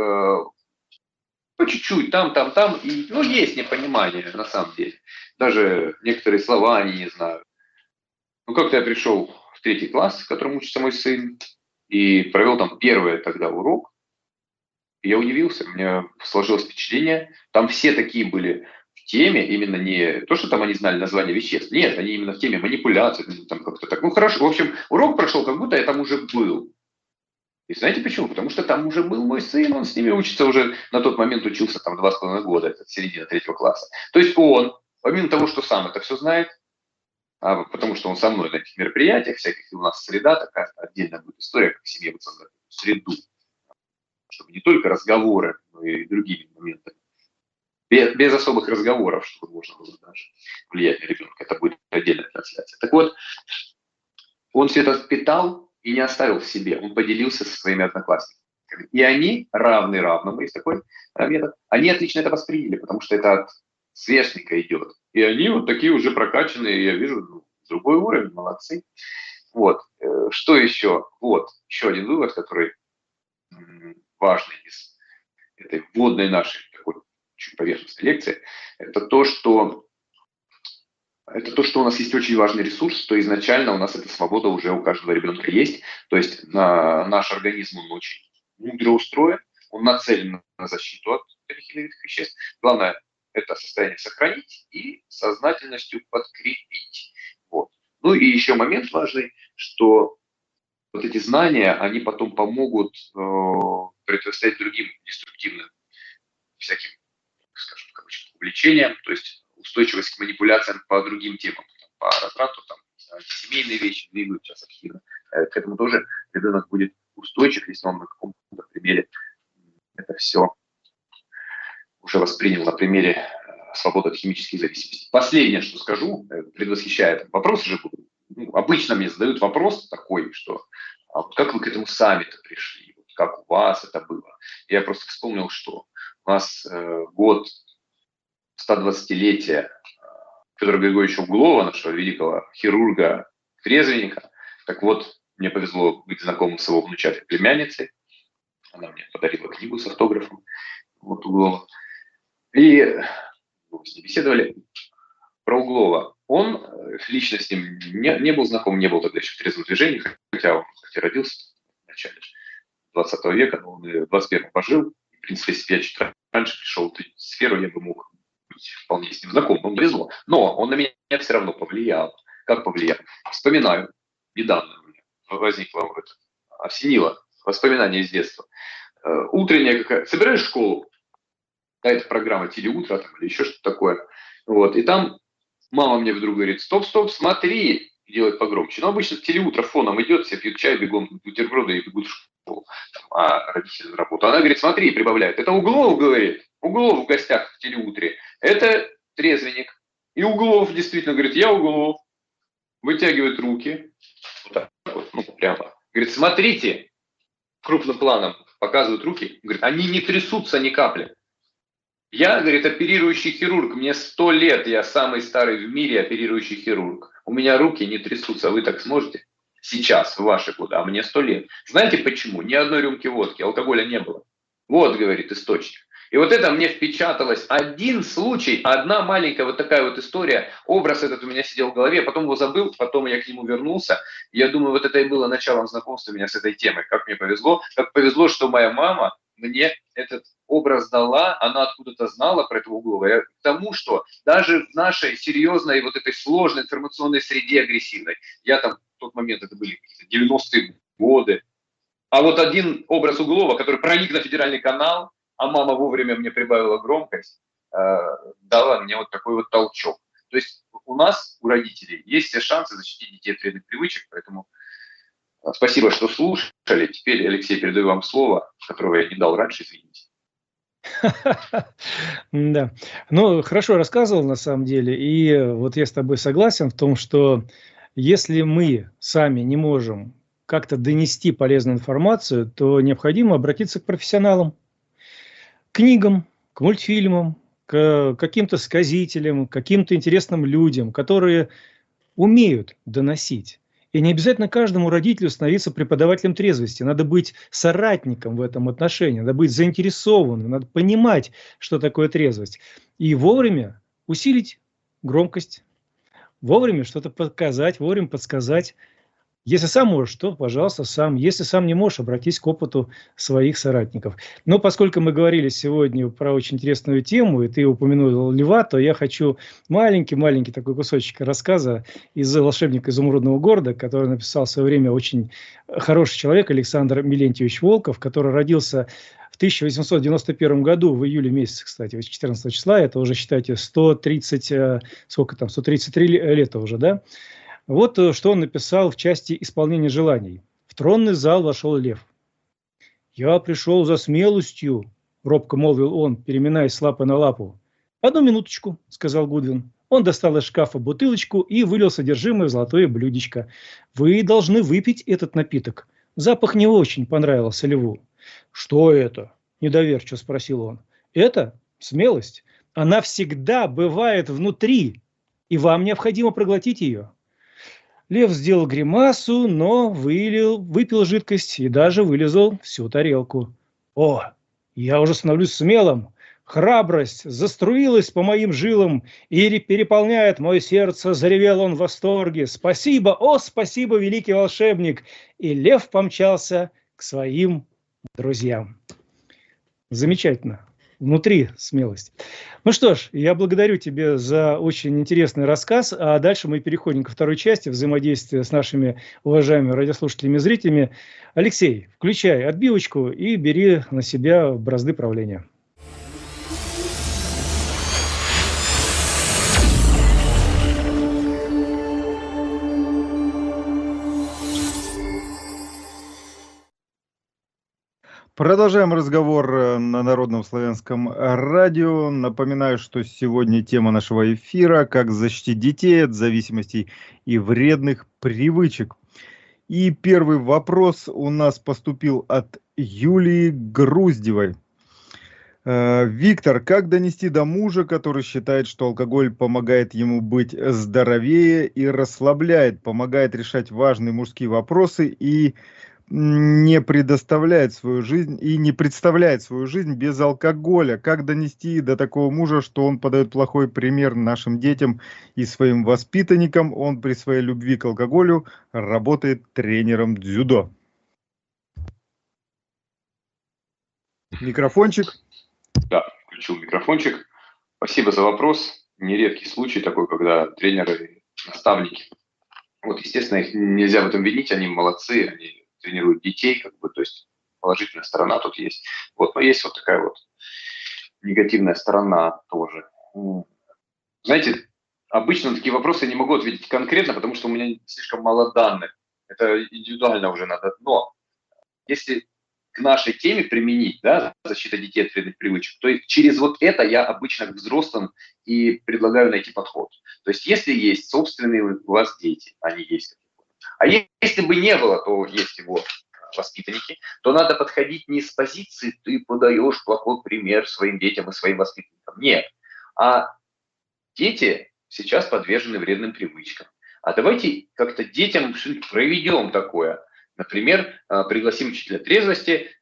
по чуть-чуть, там, и, есть непонимание на самом деле. Даже некоторые слова они не знают. Как-то я пришел в 3 класс, в котором учится мой сын, и провел там первый тогда урок. И я удивился, у меня сложилось впечатление, там все такие были в теме, именно не то, что там они знали название веществ, нет, они именно в теме манипуляции, там как-то так. Хорошо, в общем, урок прошел, как будто я там уже был. И знаете почему? Потому что там уже был мой сын, он с ними учится уже, на тот момент учился там 2,5 года, это середина 3 класса. То есть он, помимо того, что сам это все знает, потому что он со мной на этих мероприятиях всяких, и у нас среда такая, отдельная будет история, как в семье вот создать среду, чтобы не только разговоры, но и другими моментами. Без особых разговоров, чтобы можно было даже влиять на ребенка. Это будет отдельная трансляция. Так вот, он все это впитал и не оставил в себе. Он поделился со своими одноклассниками. И они, равный равному, есть такой метод, они отлично это восприняли, потому что это от сверстника идет. И они вот такие уже прокачанные, я вижу, другой уровень, молодцы. Вот. Что еще? Вот, еще один вывод, который важный из этой вводной нашей такой чуть поверхностной лекции, это то, что у нас есть очень важный ресурс, что изначально у нас эта свобода уже у каждого ребенка есть. То есть наш организм, он очень мудро устроен, он нацелен на защиту от таких ядовитых веществ. Главное это состояние сохранить и сознательностью подкрепить. Вот. Ну и еще момент важный, что вот эти знания, они потом помогут противостоять другим деструктивным всяким, скажем, в кавычках, увлечениям, то есть устойчивость к манипуляциям по другим темам, по разврату, там, семейные вещи двигают сейчас активно. К этому тоже ребенок будет устойчив, если он на каком-то примере это все уже воспринял на примере свободы от химических зависимостей. Последнее, что скажу, предвосхищая вопросы же будут. Обычно мне задают вопрос такой, что как вы к этому сами-то пришли, как у вас это было. Я просто вспомнил, что у нас год 120-летия Федора Григорьевича Углова, нашего великого хирурга, трезвенника. Так вот, мне повезло быть знакомым с его внучатой племянницей. Она мне подарила книгу с автографом вот Углова. И мы с ней беседовали про Углова. Он лично с ним не был знаком, не был тогда еще в трезвом движении, хотя он родился в начале 20 века, но он и в 21-м пожил. В принципе, если бы я чуть раньше пришел в эту сферу, я бы мог быть вполне с ним знаком, но повезло. Но он на меня все равно повлиял. Как повлиял? Вспоминаю, недавно у меня возникло осенило воспоминание из детства. Утренняя какая. Собираешь в школу, какая-то программа телеутро там, или еще что-то такое. Вот, и там мама мне вдруг говорит: стоп, смотри, и делает погромче. Но обычно телеутро фоном идет, все пьют чай, бегом бутерброды и бегут в школу. А родители на работу. Она говорит: смотри, прибавляет. Это Углов, говорит. Углов в гостях в телеутре. Это трезвенник. И Углов действительно говорит: я Углов. Вытягивает руки. Вот так вот, прямо. Говорит: смотрите. Крупным планом показывают руки. Говорит: они не трясутся ни капли. Я, говорит, оперирующий хирург, мне 100 лет, я самый старый в мире оперирующий хирург. У меня руки не трясутся, вы так сможете? Сейчас, в ваши годы, а мне 100 лет. Знаете почему? Ни одной рюмки водки, алкоголя не было. Вот, говорит, источник. И вот это мне впечаталось. Один случай, одна маленькая вот такая вот история, образ этот у меня сидел в голове, потом его забыл, потом я к нему вернулся. Я думаю, вот это и было началом знакомства меня с этой темой. Как мне повезло. Как повезло, что моя мама мне этот образ дала, она откуда-то знала про этого углового. К тому, что даже в нашей серьезной вот этой сложной информационной среде агрессивной, я там в тот момент, это были 90-е годы, а вот один образ Углова, который проник на федеральный канал, а мама вовремя мне прибавила громкость, дала мне вот такой вот толчок. То есть у нас, у родителей, есть все шансы защитить детей от вредных привычек, поэтому спасибо, что слушали. Теперь, Алексей, передаю вам слово, которого я не дал раньше, извините. Да. Ну, хорошо рассказывал на самом деле. И вот я с тобой согласен в том, что если мы сами не можем как-то донести полезную информацию, то необходимо обратиться к профессионалам, к книгам, к мультфильмам, к каким-то сказителям, к каким-то интересным людям, которые умеют доносить. И не обязательно каждому родителю становиться преподавателем трезвости. Надо быть соратником в этом отношении, надо быть заинтересованным, надо понимать, что такое трезвость. И вовремя усилить громкость, вовремя что-то показать, вовремя подсказать. Если сам можешь, то, пожалуйста, сам. Если сам не можешь, обратись к опыту своих соратников. Но поскольку мы говорили сегодня про очень интересную тему, и ты упомянул льва, то я хочу маленький такой кусочек рассказа из «Волшебника изумрудного города», который написал в свое время очень хороший человек Александр Милентьевич Волков, который родился в 1891 году, в июле месяце, кстати, 14 числа. Это уже, считайте, 133 лета уже, да? Вот что он написал в части исполнения желаний. В тронный зал вошел лев. «Я пришел за смелостью», – робко молвил он, переминаясь с лапы на лапу. «Одну минуточку», – сказал Гудвин. Он достал из шкафа бутылочку и вылил содержимое в золотое блюдечко. «Вы должны выпить этот напиток. Запах не очень понравился льву». «Что это?» – недоверчиво спросил он. «Это смелость. Она всегда бывает внутри, и вам необходимо проглотить ее». Лев сделал гримасу, но выпил жидкость и даже вылизал всю тарелку. «О, я уже становлюсь смелым! Храбрость заструилась по моим жилам и переполняет мое сердце!» Заревел он в восторге. «Спасибо! О, спасибо, великий волшебник!» И лев помчался к своим друзьям. Замечательно. Внутри смелость. Ну что ж, я благодарю тебя за очень интересный рассказ. А дальше мы переходим ко второй части взаимодействия с нашими уважаемыми радиослушателями и зрителями. Алексей, включай отбивочку и бери на себя бразды правления. Продолжаем разговор на Народном славянском радио. Напоминаю, что сегодня тема нашего эфира – как защитить детей от зависимостей и вредных привычек. И первый вопрос у нас поступил от Юлии Груздевой. Виктор, как донести до мужа, который считает, что алкоголь помогает ему быть здоровее и расслабляет, помогает решать важные мужские вопросы и не представляет свою жизнь без алкоголя? Как донести до такого мужа, что он подает плохой пример нашим детям и своим воспитанникам? Он при своей любви к алкоголю работает тренером дзюдо. Микрофончик. Да, включил микрофончик. Спасибо за вопрос. Нередкий случай такой, когда тренеры, наставники. Вот, естественно, их нельзя в этом винить, они молодцы, они тренируют детей, то есть положительная сторона тут есть. Вот, но есть вот такая вот негативная сторона тоже. Знаете, обычно на такие вопросы я не могу ответить конкретно, потому что у меня слишком мало данных. Это индивидуально уже надо. Но если к нашей теме применить, да, защита детей от вредных привычек, то через вот это я обычно к взрослым и предлагаю найти подход. То есть если есть собственные у вас дети, они есть. А если бы не было, то есть его воспитанники, то надо подходить не с позиции «ты подаешь плохой пример своим детям и своим воспитанникам». Нет. А дети сейчас подвержены вредным привычкам. А давайте как-то детям что-нибудь проведем такое. Например, пригласим учителя трезвости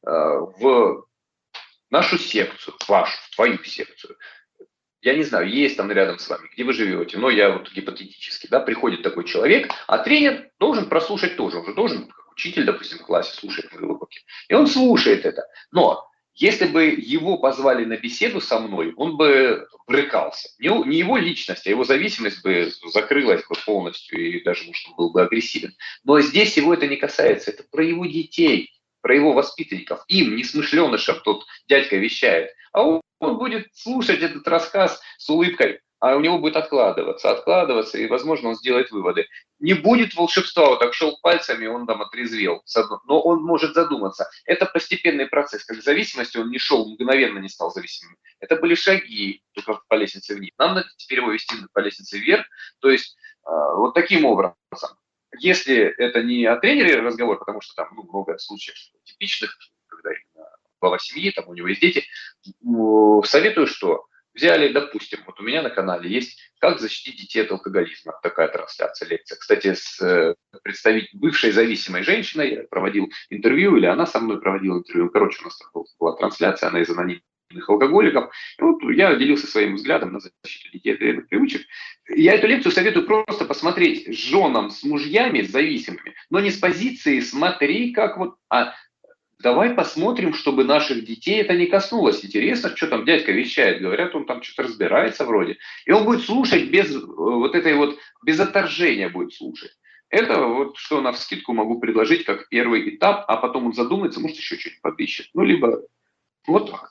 в нашу секцию, вашу, твою секцию. Я не знаю, есть там рядом с вами, где вы живете, но я вот гипотетически, да, приходит такой человек, а тренер должен прослушать тоже, он же должен, как учитель, допустим, в классе слушает мои уроки, и он слушает это. Но если бы его позвали на беседу со мной, он бы брыкался. Не его личность, а его зависимость бы закрылась бы полностью, и даже, может, он был бы агрессивен. Но здесь его это не касается, это про его детей, про его воспитанников. Им, несмышленышам, тот дядька вещает. А он будет слушать этот рассказ с улыбкой, а у него будет откладываться, и, возможно, он сделает выводы. Не будет волшебства, вот так щелк пальцами, он там отрезвел. Но он может задуматься. Это постепенный процесс. Как к зависимости он не шел, мгновенно не стал зависимым. Это были шаги только по лестнице вниз. Нам надо теперь его вести по лестнице вверх. То есть вот таким образом. Если это не о тренере разговор, потому что там много случаев типичных, когда именно глава семьи, там у него есть дети, советую, что взяли, допустим, вот у меня на канале есть «Как защитить детей от алкоголизма», такая трансляция, лекция. Кстати, с бывшей зависимой женщиной я проводил интервью, или она со мной проводила интервью. Короче, у нас была трансляция, она из анонимных алкоголиков. И вот я делился своим взглядом на защиту детей от вредных привычек. Я эту лекцию советую просто посмотреть женам с мужьями зависимыми, но не с позиции «смотри, как вот…», а давай посмотрим, чтобы наших детей это не коснулось. Интересно, что там дядька вещает. Говорят, он там что-то разбирается вроде. И он будет слушать без вот этой вот, без отторжения будет слушать. Это вот что навскидку могу предложить как первый этап, а потом он задумается, может еще что-нибудь подыщет. Ну, либо вот так.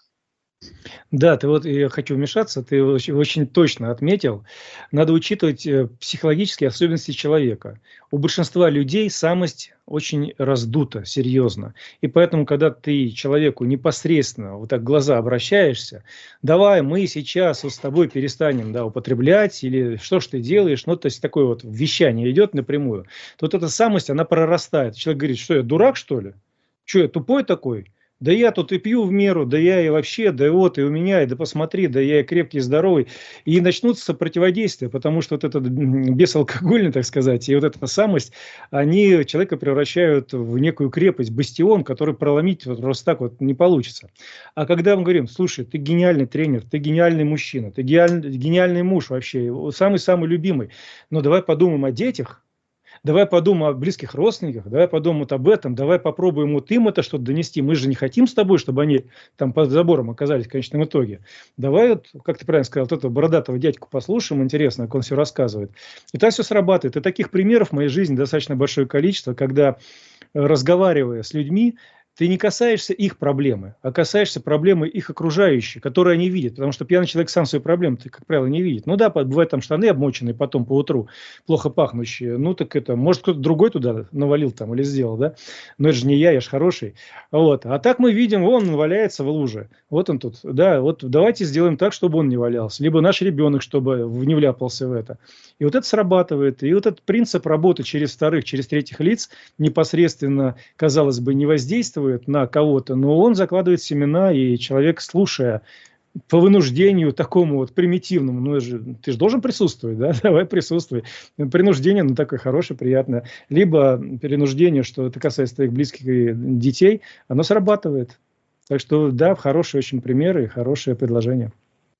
Да, ты вот, я хочу вмешаться, ты очень точно отметил. Надо учитывать психологические особенности человека. У большинства людей самость очень раздута, серьезно. И поэтому, когда ты человеку непосредственно вот так в глаза обращаешься, давай мы сейчас вот с тобой перестанем употреблять, или что ж ты делаешь, ну, то есть такое вот вещание идет напрямую, то вот эта самость, она прорастает. Человек говорит, что я дурак, что ли? Что я тупой такой? Да я тут и пью в меру, да я и вообще, да вот и у меня, и да посмотри, да я и крепкий, и здоровый. И начнутся противодействия, потому что вот этот бесалкогольный, так сказать, и вот эта самость, они человека превращают в некую крепость, бастион, который проломить вот просто так вот не получится. А когда мы говорим, слушай, ты гениальный тренер, ты гениальный мужчина, ты гениальный муж вообще, самый-самый любимый, но давай подумаем о детях. Давай подумаем о близких родственниках, давай подумаем вот об этом, давай попробуем вот им это что-то донести. Мы же не хотим с тобой, чтобы они там под забором оказались в конечном итоге. Давай, вот, как ты правильно сказал, вот этого бородатого дядьку послушаем, интересно, как он все рассказывает. И так все срабатывает. И таких примеров в моей жизни достаточно большое количество, когда, разговаривая с людьми, ты не касаешься их проблемы, а касаешься проблемы их окружающих, которые они видят. Потому что пьяный человек сам свои проблемы, как правило, не видит. Ну да, бывают там штаны обмоченные, потом по утру плохо пахнущие. Ну так это, может, кто-то другой туда навалил там или сделал, да? Но это же не я ж хороший. Вот. А так мы видим, он валяется в луже. Вот он тут. Да, вот давайте сделаем так, чтобы он не валялся. Либо наш ребенок, чтобы не вляпался в это. И вот это срабатывает. И вот этот принцип работы через вторых, через третьих лиц непосредственно, казалось бы, не воздействует на кого-то, но он закладывает семена, и человек, слушая по вынуждению такому вот примитивному, ну ты же должен присутствовать, да, давай присутствуй. Принуждение, ну такое хорошее, приятное. Либо принуждение, что это касается твоих близких и детей, оно срабатывает. Так что да, хорошие очень примеры и хорошее предложение.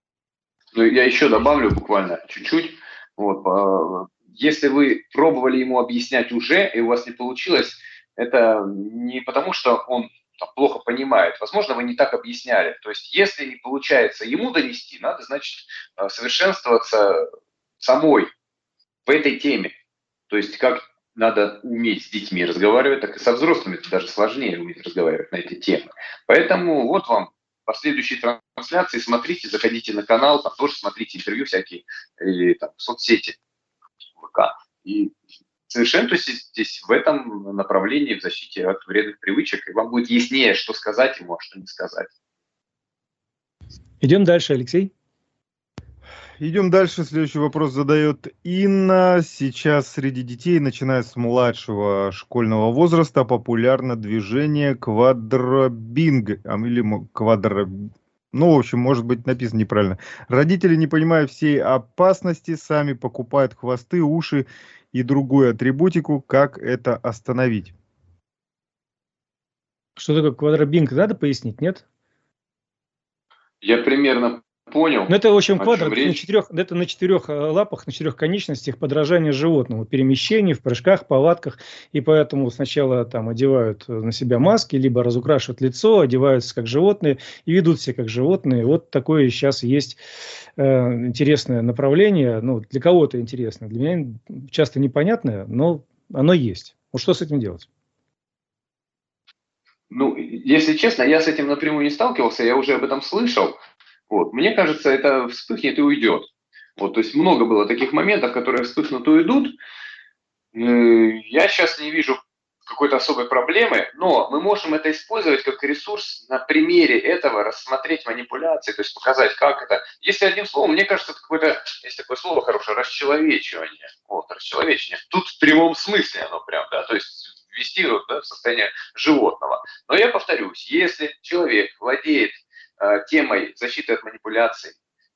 Ну, я еще добавлю буквально чуть-чуть. Вот, если вы пробовали ему объяснять уже, и у вас не получилось, это не потому, что он там плохо понимает. Возможно, вы не так объясняли. То есть, если не получается ему донести, надо, значит, совершенствоваться самой в этой теме. То есть, как надо уметь с детьми разговаривать, так и со взрослыми это даже сложнее уметь разговаривать на эти темы. Поэтому вот вам последующие трансляции, смотрите, заходите на канал, там тоже смотрите интервью всякие, или там соцсети ВК. И совершенствуйтесь здесь в этом направлении, в защите от вредных привычек, и вам будет яснее, что сказать ему, а что не сказать. Идем дальше, Алексей. Идем дальше. Следующий вопрос задает Инна. Сейчас среди детей, начиная с младшего школьного возраста, популярно движение квадробинг или Ну, в общем, может быть написано неправильно. Родители, не понимая всей опасности, сами покупают хвосты, уши и другую атрибутику. Как это остановить? Что такое квадробинг, надо пояснить, нет? Я примерно понял, Ну, это, в общем, о квадрат, чем речь. это на четырех лапах, на четырех конечностях подражание животному, перемещении, в прыжках, повадках, и поэтому сначала там одевают на себя маски, либо разукрашивают лицо, одеваются как животные и ведут себя как животные. Вот такое сейчас есть интересное направление, ну, для кого-то интересное, для меня часто непонятное, но оно есть. Вот что с этим делать? Ну, если честно, я с этим напрямую не сталкивался, я уже об этом слышал. Вот. Мне кажется, это вспыхнет и уйдет. Вот, то есть много было таких моментов, которые вспыхнут и уйдут. Я сейчас не вижу какой-то особой проблемы, но мы можем это использовать как ресурс на примере этого, рассмотреть манипуляции, то есть показать, как это. Если одним словом, мне кажется, это какое-то, есть такое слово хорошее, расчеловечивание. Вот, расчеловечивание. Тут в прямом смысле оно прям, да, то есть ввести его, да, в состояние животного. Но я повторюсь, если человек владеет темой защиты от манипуляций,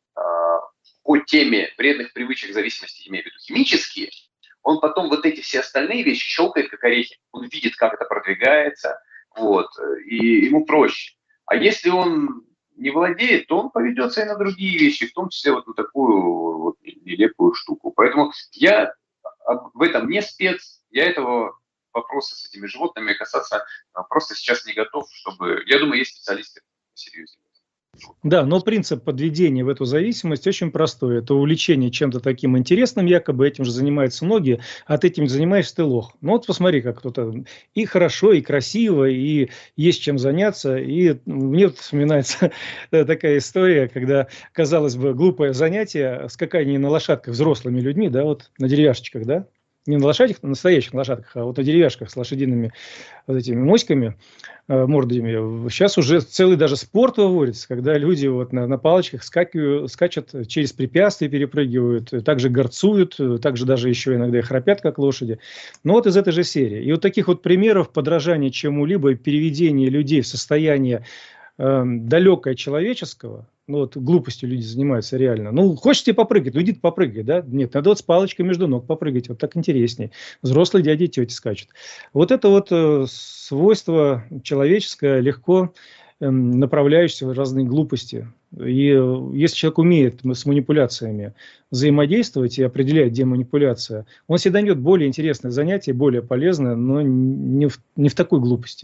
по теме вредных привычек зависимости, имею в виду химические, он потом вот эти все остальные вещи щелкает как орехи. Он видит, как это продвигается, вот, и ему проще. А если он не владеет, то он поведется и на другие вещи, в том числе вот на такую вот нелепую штуку. Поэтому я в этом не спец, я этого вопроса с этими животными касаться просто сейчас не готов, чтобы... Я думаю, есть специалисты серьезнее. Да, но принцип подведения в эту зависимость очень простой. Это увлечение чем-то таким интересным, якобы этим же занимаются многие, а ты этим занимаешься, ты лох. Ну вот посмотри, как кто-то и хорошо, и красиво, и есть чем заняться. И мне вот вспоминается такая история, когда, казалось бы, глупое занятие, скакание на лошадках взрослыми людьми, да, вот на деревяшечках, да, не на лошадях, на настоящих лошадках, а вот на деревяшках с лошадиными вот этими моськами, мордами. Сейчас уже целый даже спорт выводится, когда люди вот на палочках скачут через препятствия, перепрыгивают, также горцуют, также даже еще иногда и храпят, как лошади. Но вот из этой же серии. И вот таких вот примеров подражания чему-либо, переведения людей в состояние далекое человеческого, ну вот глупостью люди занимаются реально. Ну, хочешь попрыгать, ну иди попрыгай, да? Нет, надо вот с палочкой между ног попрыгать, вот так интереснее. Взрослые дяди и тети скачут. Вот это вот свойство человеческое, легко направляющееся в разные глупости. И если человек умеет с манипуляциями взаимодействовать и определять, где манипуляция, он всегда найдет более интересное занятие, более полезное, но не в такой глупости.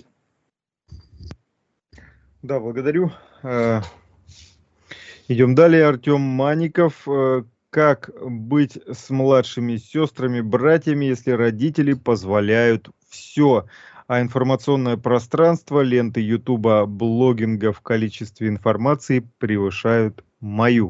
Да, благодарю. Идем далее. Артем Маников. Как быть с младшими сестрами, братьями, если родители позволяют все, а информационное пространство, ленты Ютуба, блогинга в количестве информации превышают мою?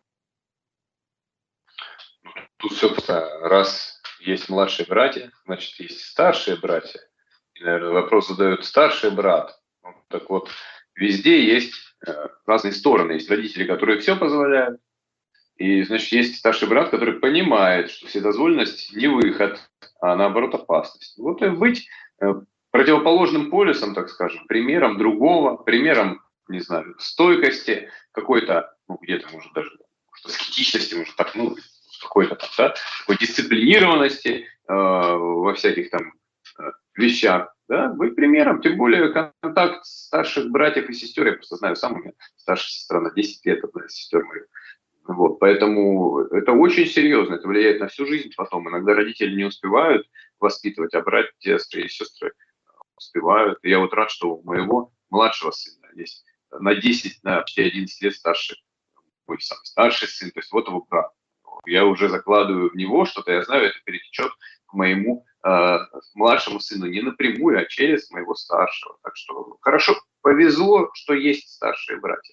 Тут все просто. Раз есть младшие братья, значит, есть старшие братья. И, наверное, вопрос задает старший брат. Так вот, везде есть разные стороны. Есть родители, которые все позволяют. И, значит, есть старший брат, который понимает, что вседозволенность не выход, а наоборот опасность. Вот и быть противоположным полюсом, так скажем, примером другого, примером, не знаю, стойкости, какой-то, ну, где-то, может, даже аскетичности, может, так, ну, какой-то там, да, такой дисциплинированности во всяких там вещах, да, быть примером, тем более контакт старших братьев и сестер, я просто знаю, сам у меня старшая сестра на 10 лет, одна из сестер моих. Вот, поэтому это очень серьезно, это влияет на всю жизнь потом. Иногда родители не успевают воспитывать, а братья и сестры успевают. И я вот рад, что у моего младшего сына есть на 10, на почти 11 лет старше мой самый старший сын, то есть вот его брат. Я уже закладываю в него что-то, я знаю, это перетечет к моему младшему сыну не напрямую, а через моего старшего. Так что хорошо, повезло, что есть старшие братья.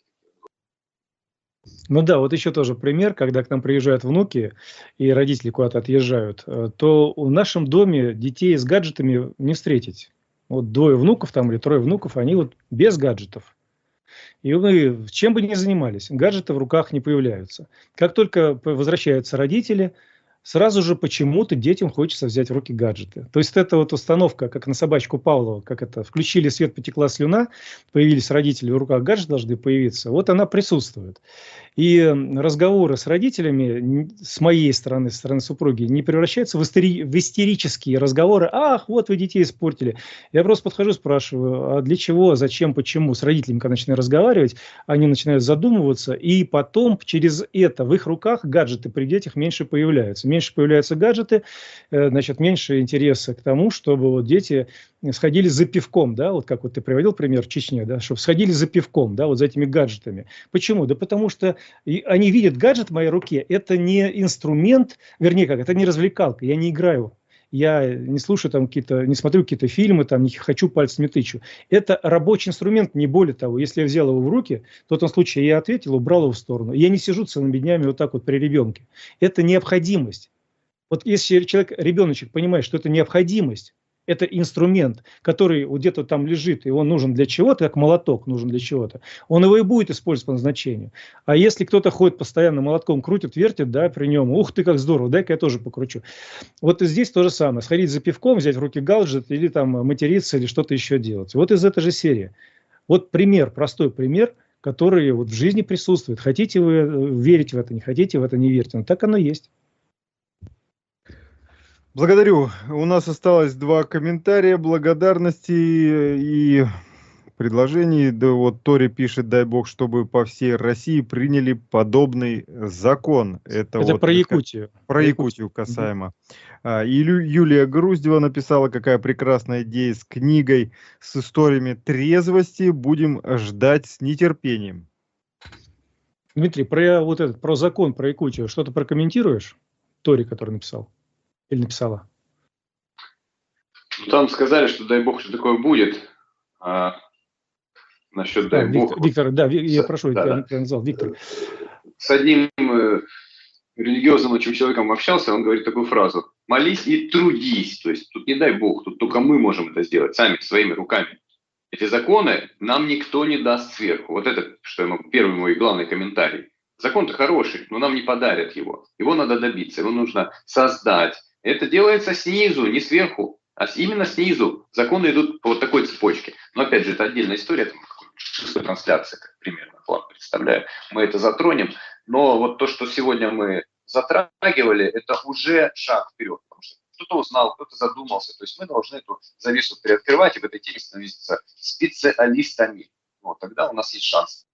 Ну да, вот еще тоже пример, когда к нам приезжают внуки и родители куда-то отъезжают, то в нашем доме детей с гаджетами не встретить. Вот 2 внуков там или 3 внуков, они вот без гаджетов. И мы, чем бы ни занимались, гаджеты в руках не появляются. Как только возвращаются родители, сразу же почему-то детям хочется взять в руки гаджеты. То есть это вот установка, как на собачку Павлова, как это, включили свет, потекла слюна, появились родители, в руках гаджет должны появиться, вот она присутствует. И разговоры с родителями, с моей стороны, со стороны супруги, не превращаются в истерические разговоры. Ах, вот вы детей испортили. Я просто подхожу, спрашиваю, а для чего, зачем, почему? С родителями, когда начинаю разговаривать, они начинают задумываться, и потом через это в их руках гаджеты при детях меньше появляются. Меньше появляются гаджеты, значит, меньше интереса к тому, чтобы вот дети сходили за пивком, да, вот как вот ты приводил пример в Чечне, да, чтобы сходили за пивком, да, вот за этими гаджетами. Почему? Да потому что они видят гаджет в моей руке, это не инструмент, вернее как, это не развлекалка, я не играю, я не слушаю там какие-то, не смотрю какие-то фильмы, там не хочу пальцами тычу. Это рабочий инструмент, не более того. Если я взял его в руки, в том случае я ответил, убрал его в сторону. Я не сижу целыми днями вот так вот при ребенке. Это необходимость. Вот если человек, ребеночек понимает, что это необходимость, это инструмент, который вот где-то там лежит, и он нужен для чего-то, как молоток нужен для чего-то, он его и будет использовать по назначению. А если кто-то ходит постоянно молотком, крутит, вертит, да, при нем, ух ты, как здорово, дай-ка я тоже покручу. Вот и здесь то же самое. Сходить за пивком, взять в руки гаджет или там материться или что-то еще делать. Вот из этой же серии. Вот пример, простой пример, который вот в жизни присутствует. Хотите вы верить в это, не хотите в это, не верьте. Но так оно есть. Благодарю. У нас осталось 2 комментария, благодарности и предложений. Да вот Тори пишет, дай бог, чтобы по всей России приняли подобный закон. Это вот про Якутию. Про Якутию касаемо. И Юлия Груздева написала, какая прекрасная идея с книгой с историями трезвости. Будем ждать с нетерпением. Дмитрий, про закон про Якутию что-то прокомментируешь? Тори, который написал. Или написала? Ну, там сказали, что дай бог, что такое будет. Насчет дай бог. Виктор, да, я прошу, я назвал, Виктор. С одним религиозным очень человеком общался, он говорит такую фразу: молись и трудись. То есть тут не дай бог, тут только мы можем это сделать сами, своими руками. Эти законы нам никто не даст сверху. Вот это, что я могу, первый мой главный комментарий. Закон-то хороший, но нам не подарят его. Его надо добиться, его нужно создать. Это делается снизу, не сверху, а именно снизу. Законы идут по вот такой цепочке. Но опять же, это отдельная история, там, трансляция, как примерно план представляю. Мы это затронем. Но вот то, что сегодня мы затрагивали, это уже шаг вперед. Потому что кто-то узнал, кто-то задумался. То есть мы должны эту завесу приоткрывать и в этой теме становиться специалистами. Вот, тогда у нас есть шанс.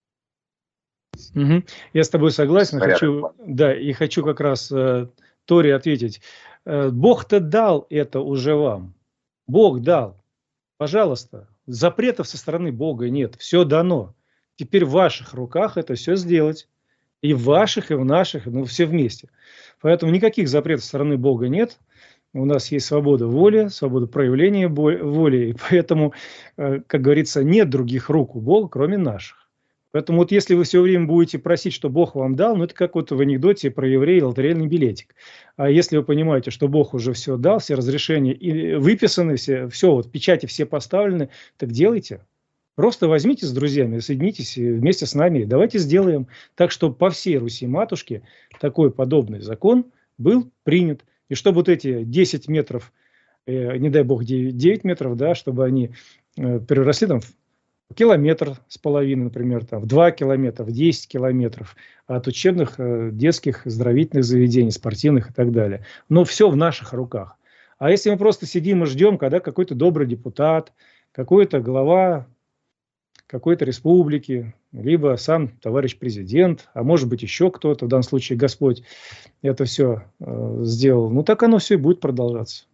Угу. Я с тобой согласен. Хочу как раз Тори ответить. Бог-то дал это уже вам. Бог дал. Пожалуйста. Запретов со стороны Бога нет. Все дано. Теперь в ваших руках это все сделать. И в ваших, и в наших, все вместе. Поэтому никаких запретов со стороны Бога нет. У нас есть свобода воли, свобода проявления воли. И поэтому, как говорится, нет других рук у Бога, кроме наших. Поэтому вот если вы все время будете просить, что Бог вам дал, это как вот в анекдоте про еврея лотерейный билетик. А если вы понимаете, что Бог уже все дал, все разрешения и выписаны, все вот печати все поставлены, так делайте. Просто возьмите с друзьями, соединитесь вместе с нами, давайте сделаем так, чтобы по всей Руси матушке такой подобный закон был принят. И чтобы вот эти 10 метров, не дай бог 9 метров, да, чтобы они переросли там в 1,5 километра, например, там, в 2 километра, в 10 километров от учебных, детских, оздоровительных заведений, спортивных и так далее. Но все в наших руках. А если мы просто сидим и ждем, когда какой-то добрый депутат, какой-то глава какой-то республики, либо сам товарищ президент, а может быть еще кто-то, в данном случае Господь это все сделал, так оно все и будет продолжаться.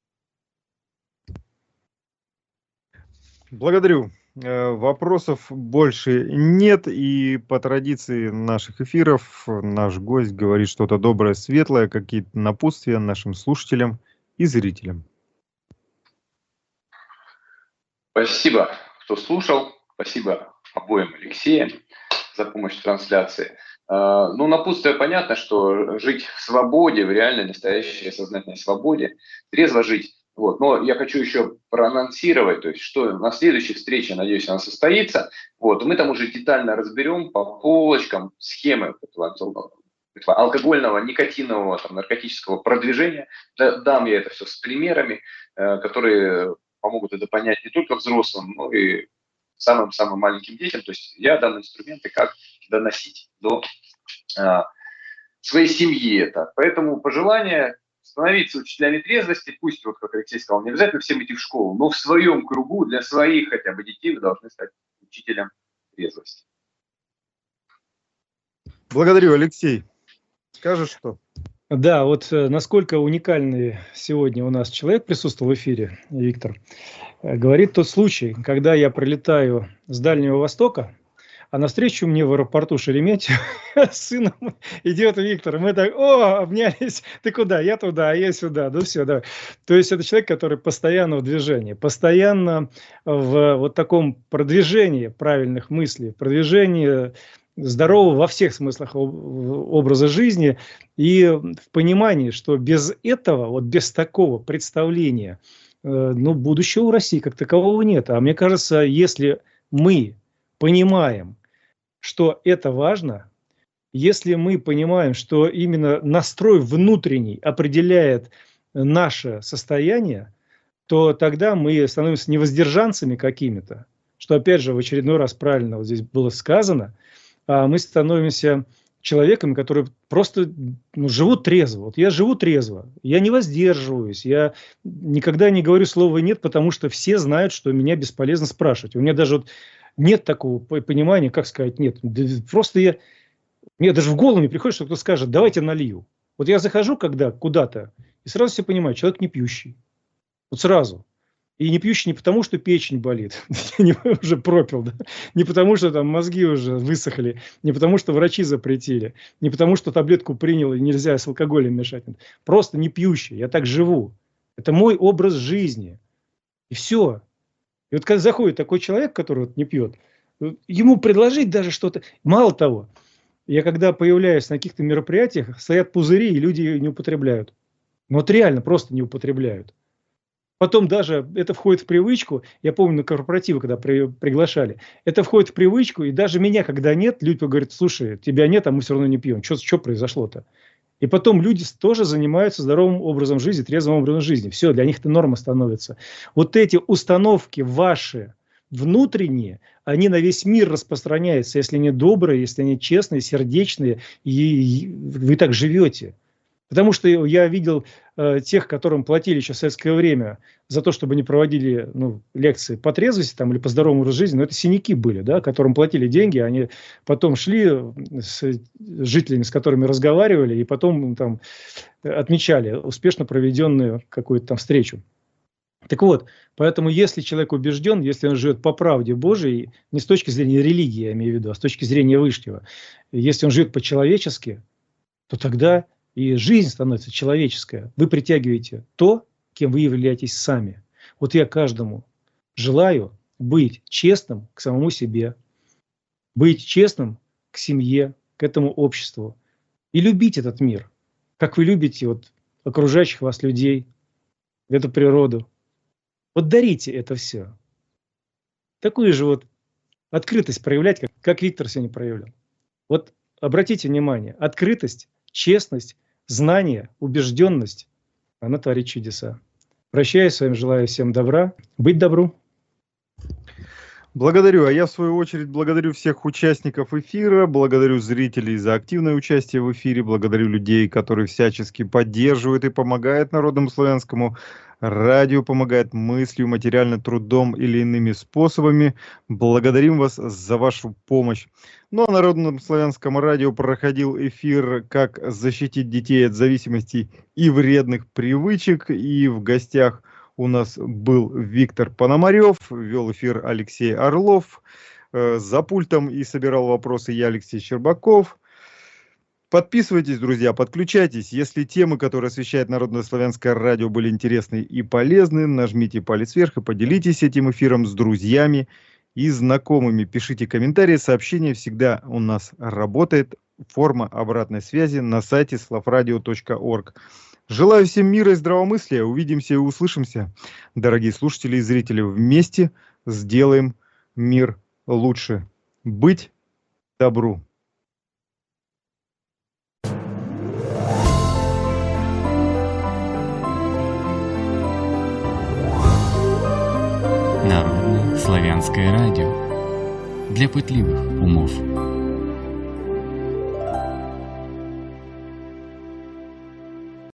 Благодарю. Вопросов больше нет, и по традиции наших эфиров наш гость говорит что-то доброе, светлое, какие-то напутствия нашим слушателям и зрителям. Спасибо, кто слушал. Спасибо обоим Алексеям за помощь в трансляции. Напутствие понятно, что жить в свободе, в реальной, настоящей, сознательной свободе, трезво жить. Вот. Но я хочу еще проанонсировать, то есть, что на следующей встрече, надеюсь, она состоится. Вот. Мы там уже детально разберем по полочкам схемы, алкогольного, никотинового, там, наркотического продвижения. Дам я это все с примерами, которые помогут это понять не только взрослым, но и самым-самым маленьким детям. То есть я дам инструменты, как доносить до своей семьи это. Поэтому пожелание становиться учителями трезвости, пусть, вот как Алексей сказал, не обязательно всем идти в школу, но в своем кругу для своих хотя бы детей вы должны стать учителем трезвости. Благодарю, Алексей. Скажешь что? Да, вот насколько уникальный сегодня у нас человек присутствовал в эфире, Виктор, говорит тот случай, когда я прилетаю с Дальнего Востока, а навстречу мне в аэропорту Шереметьево с сыном идет Виктор. Мы так, обнялись. Ты куда? Я туда, а я сюда. Ну все, давай. То есть это человек, который постоянно в движении, постоянно в вот таком продвижении правильных мыслей, продвижении здорового во всех смыслах образа жизни и в понимании, что без этого, вот без такого представления, будущего у России как такового нет. А мне кажется, если мы понимаем, что это важно, если мы понимаем, что именно настрой внутренний определяет наше состояние, то тогда мы становимся не воздержанцами какими-то, что опять же в очередной раз правильно вот здесь было сказано, а мы становимся человеками, которые просто живут трезво. Вот я живу трезво, я не воздерживаюсь, я никогда не говорю слово «нет», потому что все знают, что меня бесполезно спрашивать. У меня даже вот нет такого понимания, как сказать «нет». Просто мне даже в голову не приходит, что кто скажет «давайте налью». Вот я захожу куда-то, и сразу все понимаю, человек не пьющий. Вот сразу. И не пьющий не потому, что печень болит, уже пропил, да? Не потому, что там мозги уже высохли, не потому, что врачи запретили, не потому, что таблетку принял и нельзя с алкоголем мешать. Просто не пьющий, я так живу. Это мой образ жизни. И все. И вот когда заходит такой человек, который вот не пьет, ему предложить даже что-то. Мало того, я когда появляюсь на каких-то мероприятиях, стоят пузыри, и люди не употребляют. Ну вот реально просто не употребляют. Потом даже это входит в привычку. Я помню на корпоративы, когда приглашали. Это входит в привычку. И даже меня, когда нет, люди говорят: слушай, тебя нет, а мы все равно не пьем. Что произошло-то? И потом люди тоже занимаются здоровым образом жизни, трезвым образом жизни. Все, для них это норма становится. Вот эти установки ваши, внутренние, они на весь мир распространяются. Если они добрые, если они честные, сердечные, и вы так живете. Потому что я видел тех, которым платили еще в советское время за то, чтобы они проводили лекции по трезвости там, или по здоровому образу жизни, но это синяки были, да, которым платили деньги, они потом шли с жителями, с которыми разговаривали, и потом там отмечали успешно проведенную какую-то там встречу. Так вот, поэтому если человек убежден, если он живет по правде Божией, не с точки зрения религии, я имею в виду, а с точки зрения Вышнего, если он живет по-человечески, то тогда и жизнь становится человеческая. Вы притягиваете то, кем вы являетесь сами. Вот я каждому желаю быть честным к самому себе, быть честным к семье, к этому обществу и любить этот мир, как вы любите вот окружающих вас людей, эту природу. Вот дарите это все. Такую же вот открытость проявлять, как Виктор сегодня проявлял. Вот обратите внимание, открытость, честность, знание, убежденность, она творит чудеса. Прощаюсь с вами, желаю всем добра, быть добру. Благодарю. А я, в свою очередь, благодарю всех участников эфира, благодарю зрителей за активное участие в эфире, благодарю людей, которые всячески поддерживают и помогают Народному славянскому радио, помогают мыслью, материально, трудом или иными способами. Благодарим вас за вашу помощь. Ну а на Народном славянском радио проходил эфир «Как защитить детей от зависимостей и вредных привычек». И в гостях у нас был Виктор Пономарев, вел эфир Алексей Орлов. За пультом и собирал вопросы я, Алексей Щербаков. Подписывайтесь, друзья, подключайтесь. Если темы, которые освещает Народное славянское радио, были интересны и полезны, нажмите палец вверх и поделитесь этим эфиром с друзьями и знакомыми. Пишите комментарии, сообщения. Всегда у нас работает форма обратной связи на сайте slavradio.org. Желаю всем мира и здравомыслия. Увидимся и услышимся, дорогие слушатели и зрители. Вместе сделаем мир лучше. Быть добру. Народное славянское радио для пытливых умов.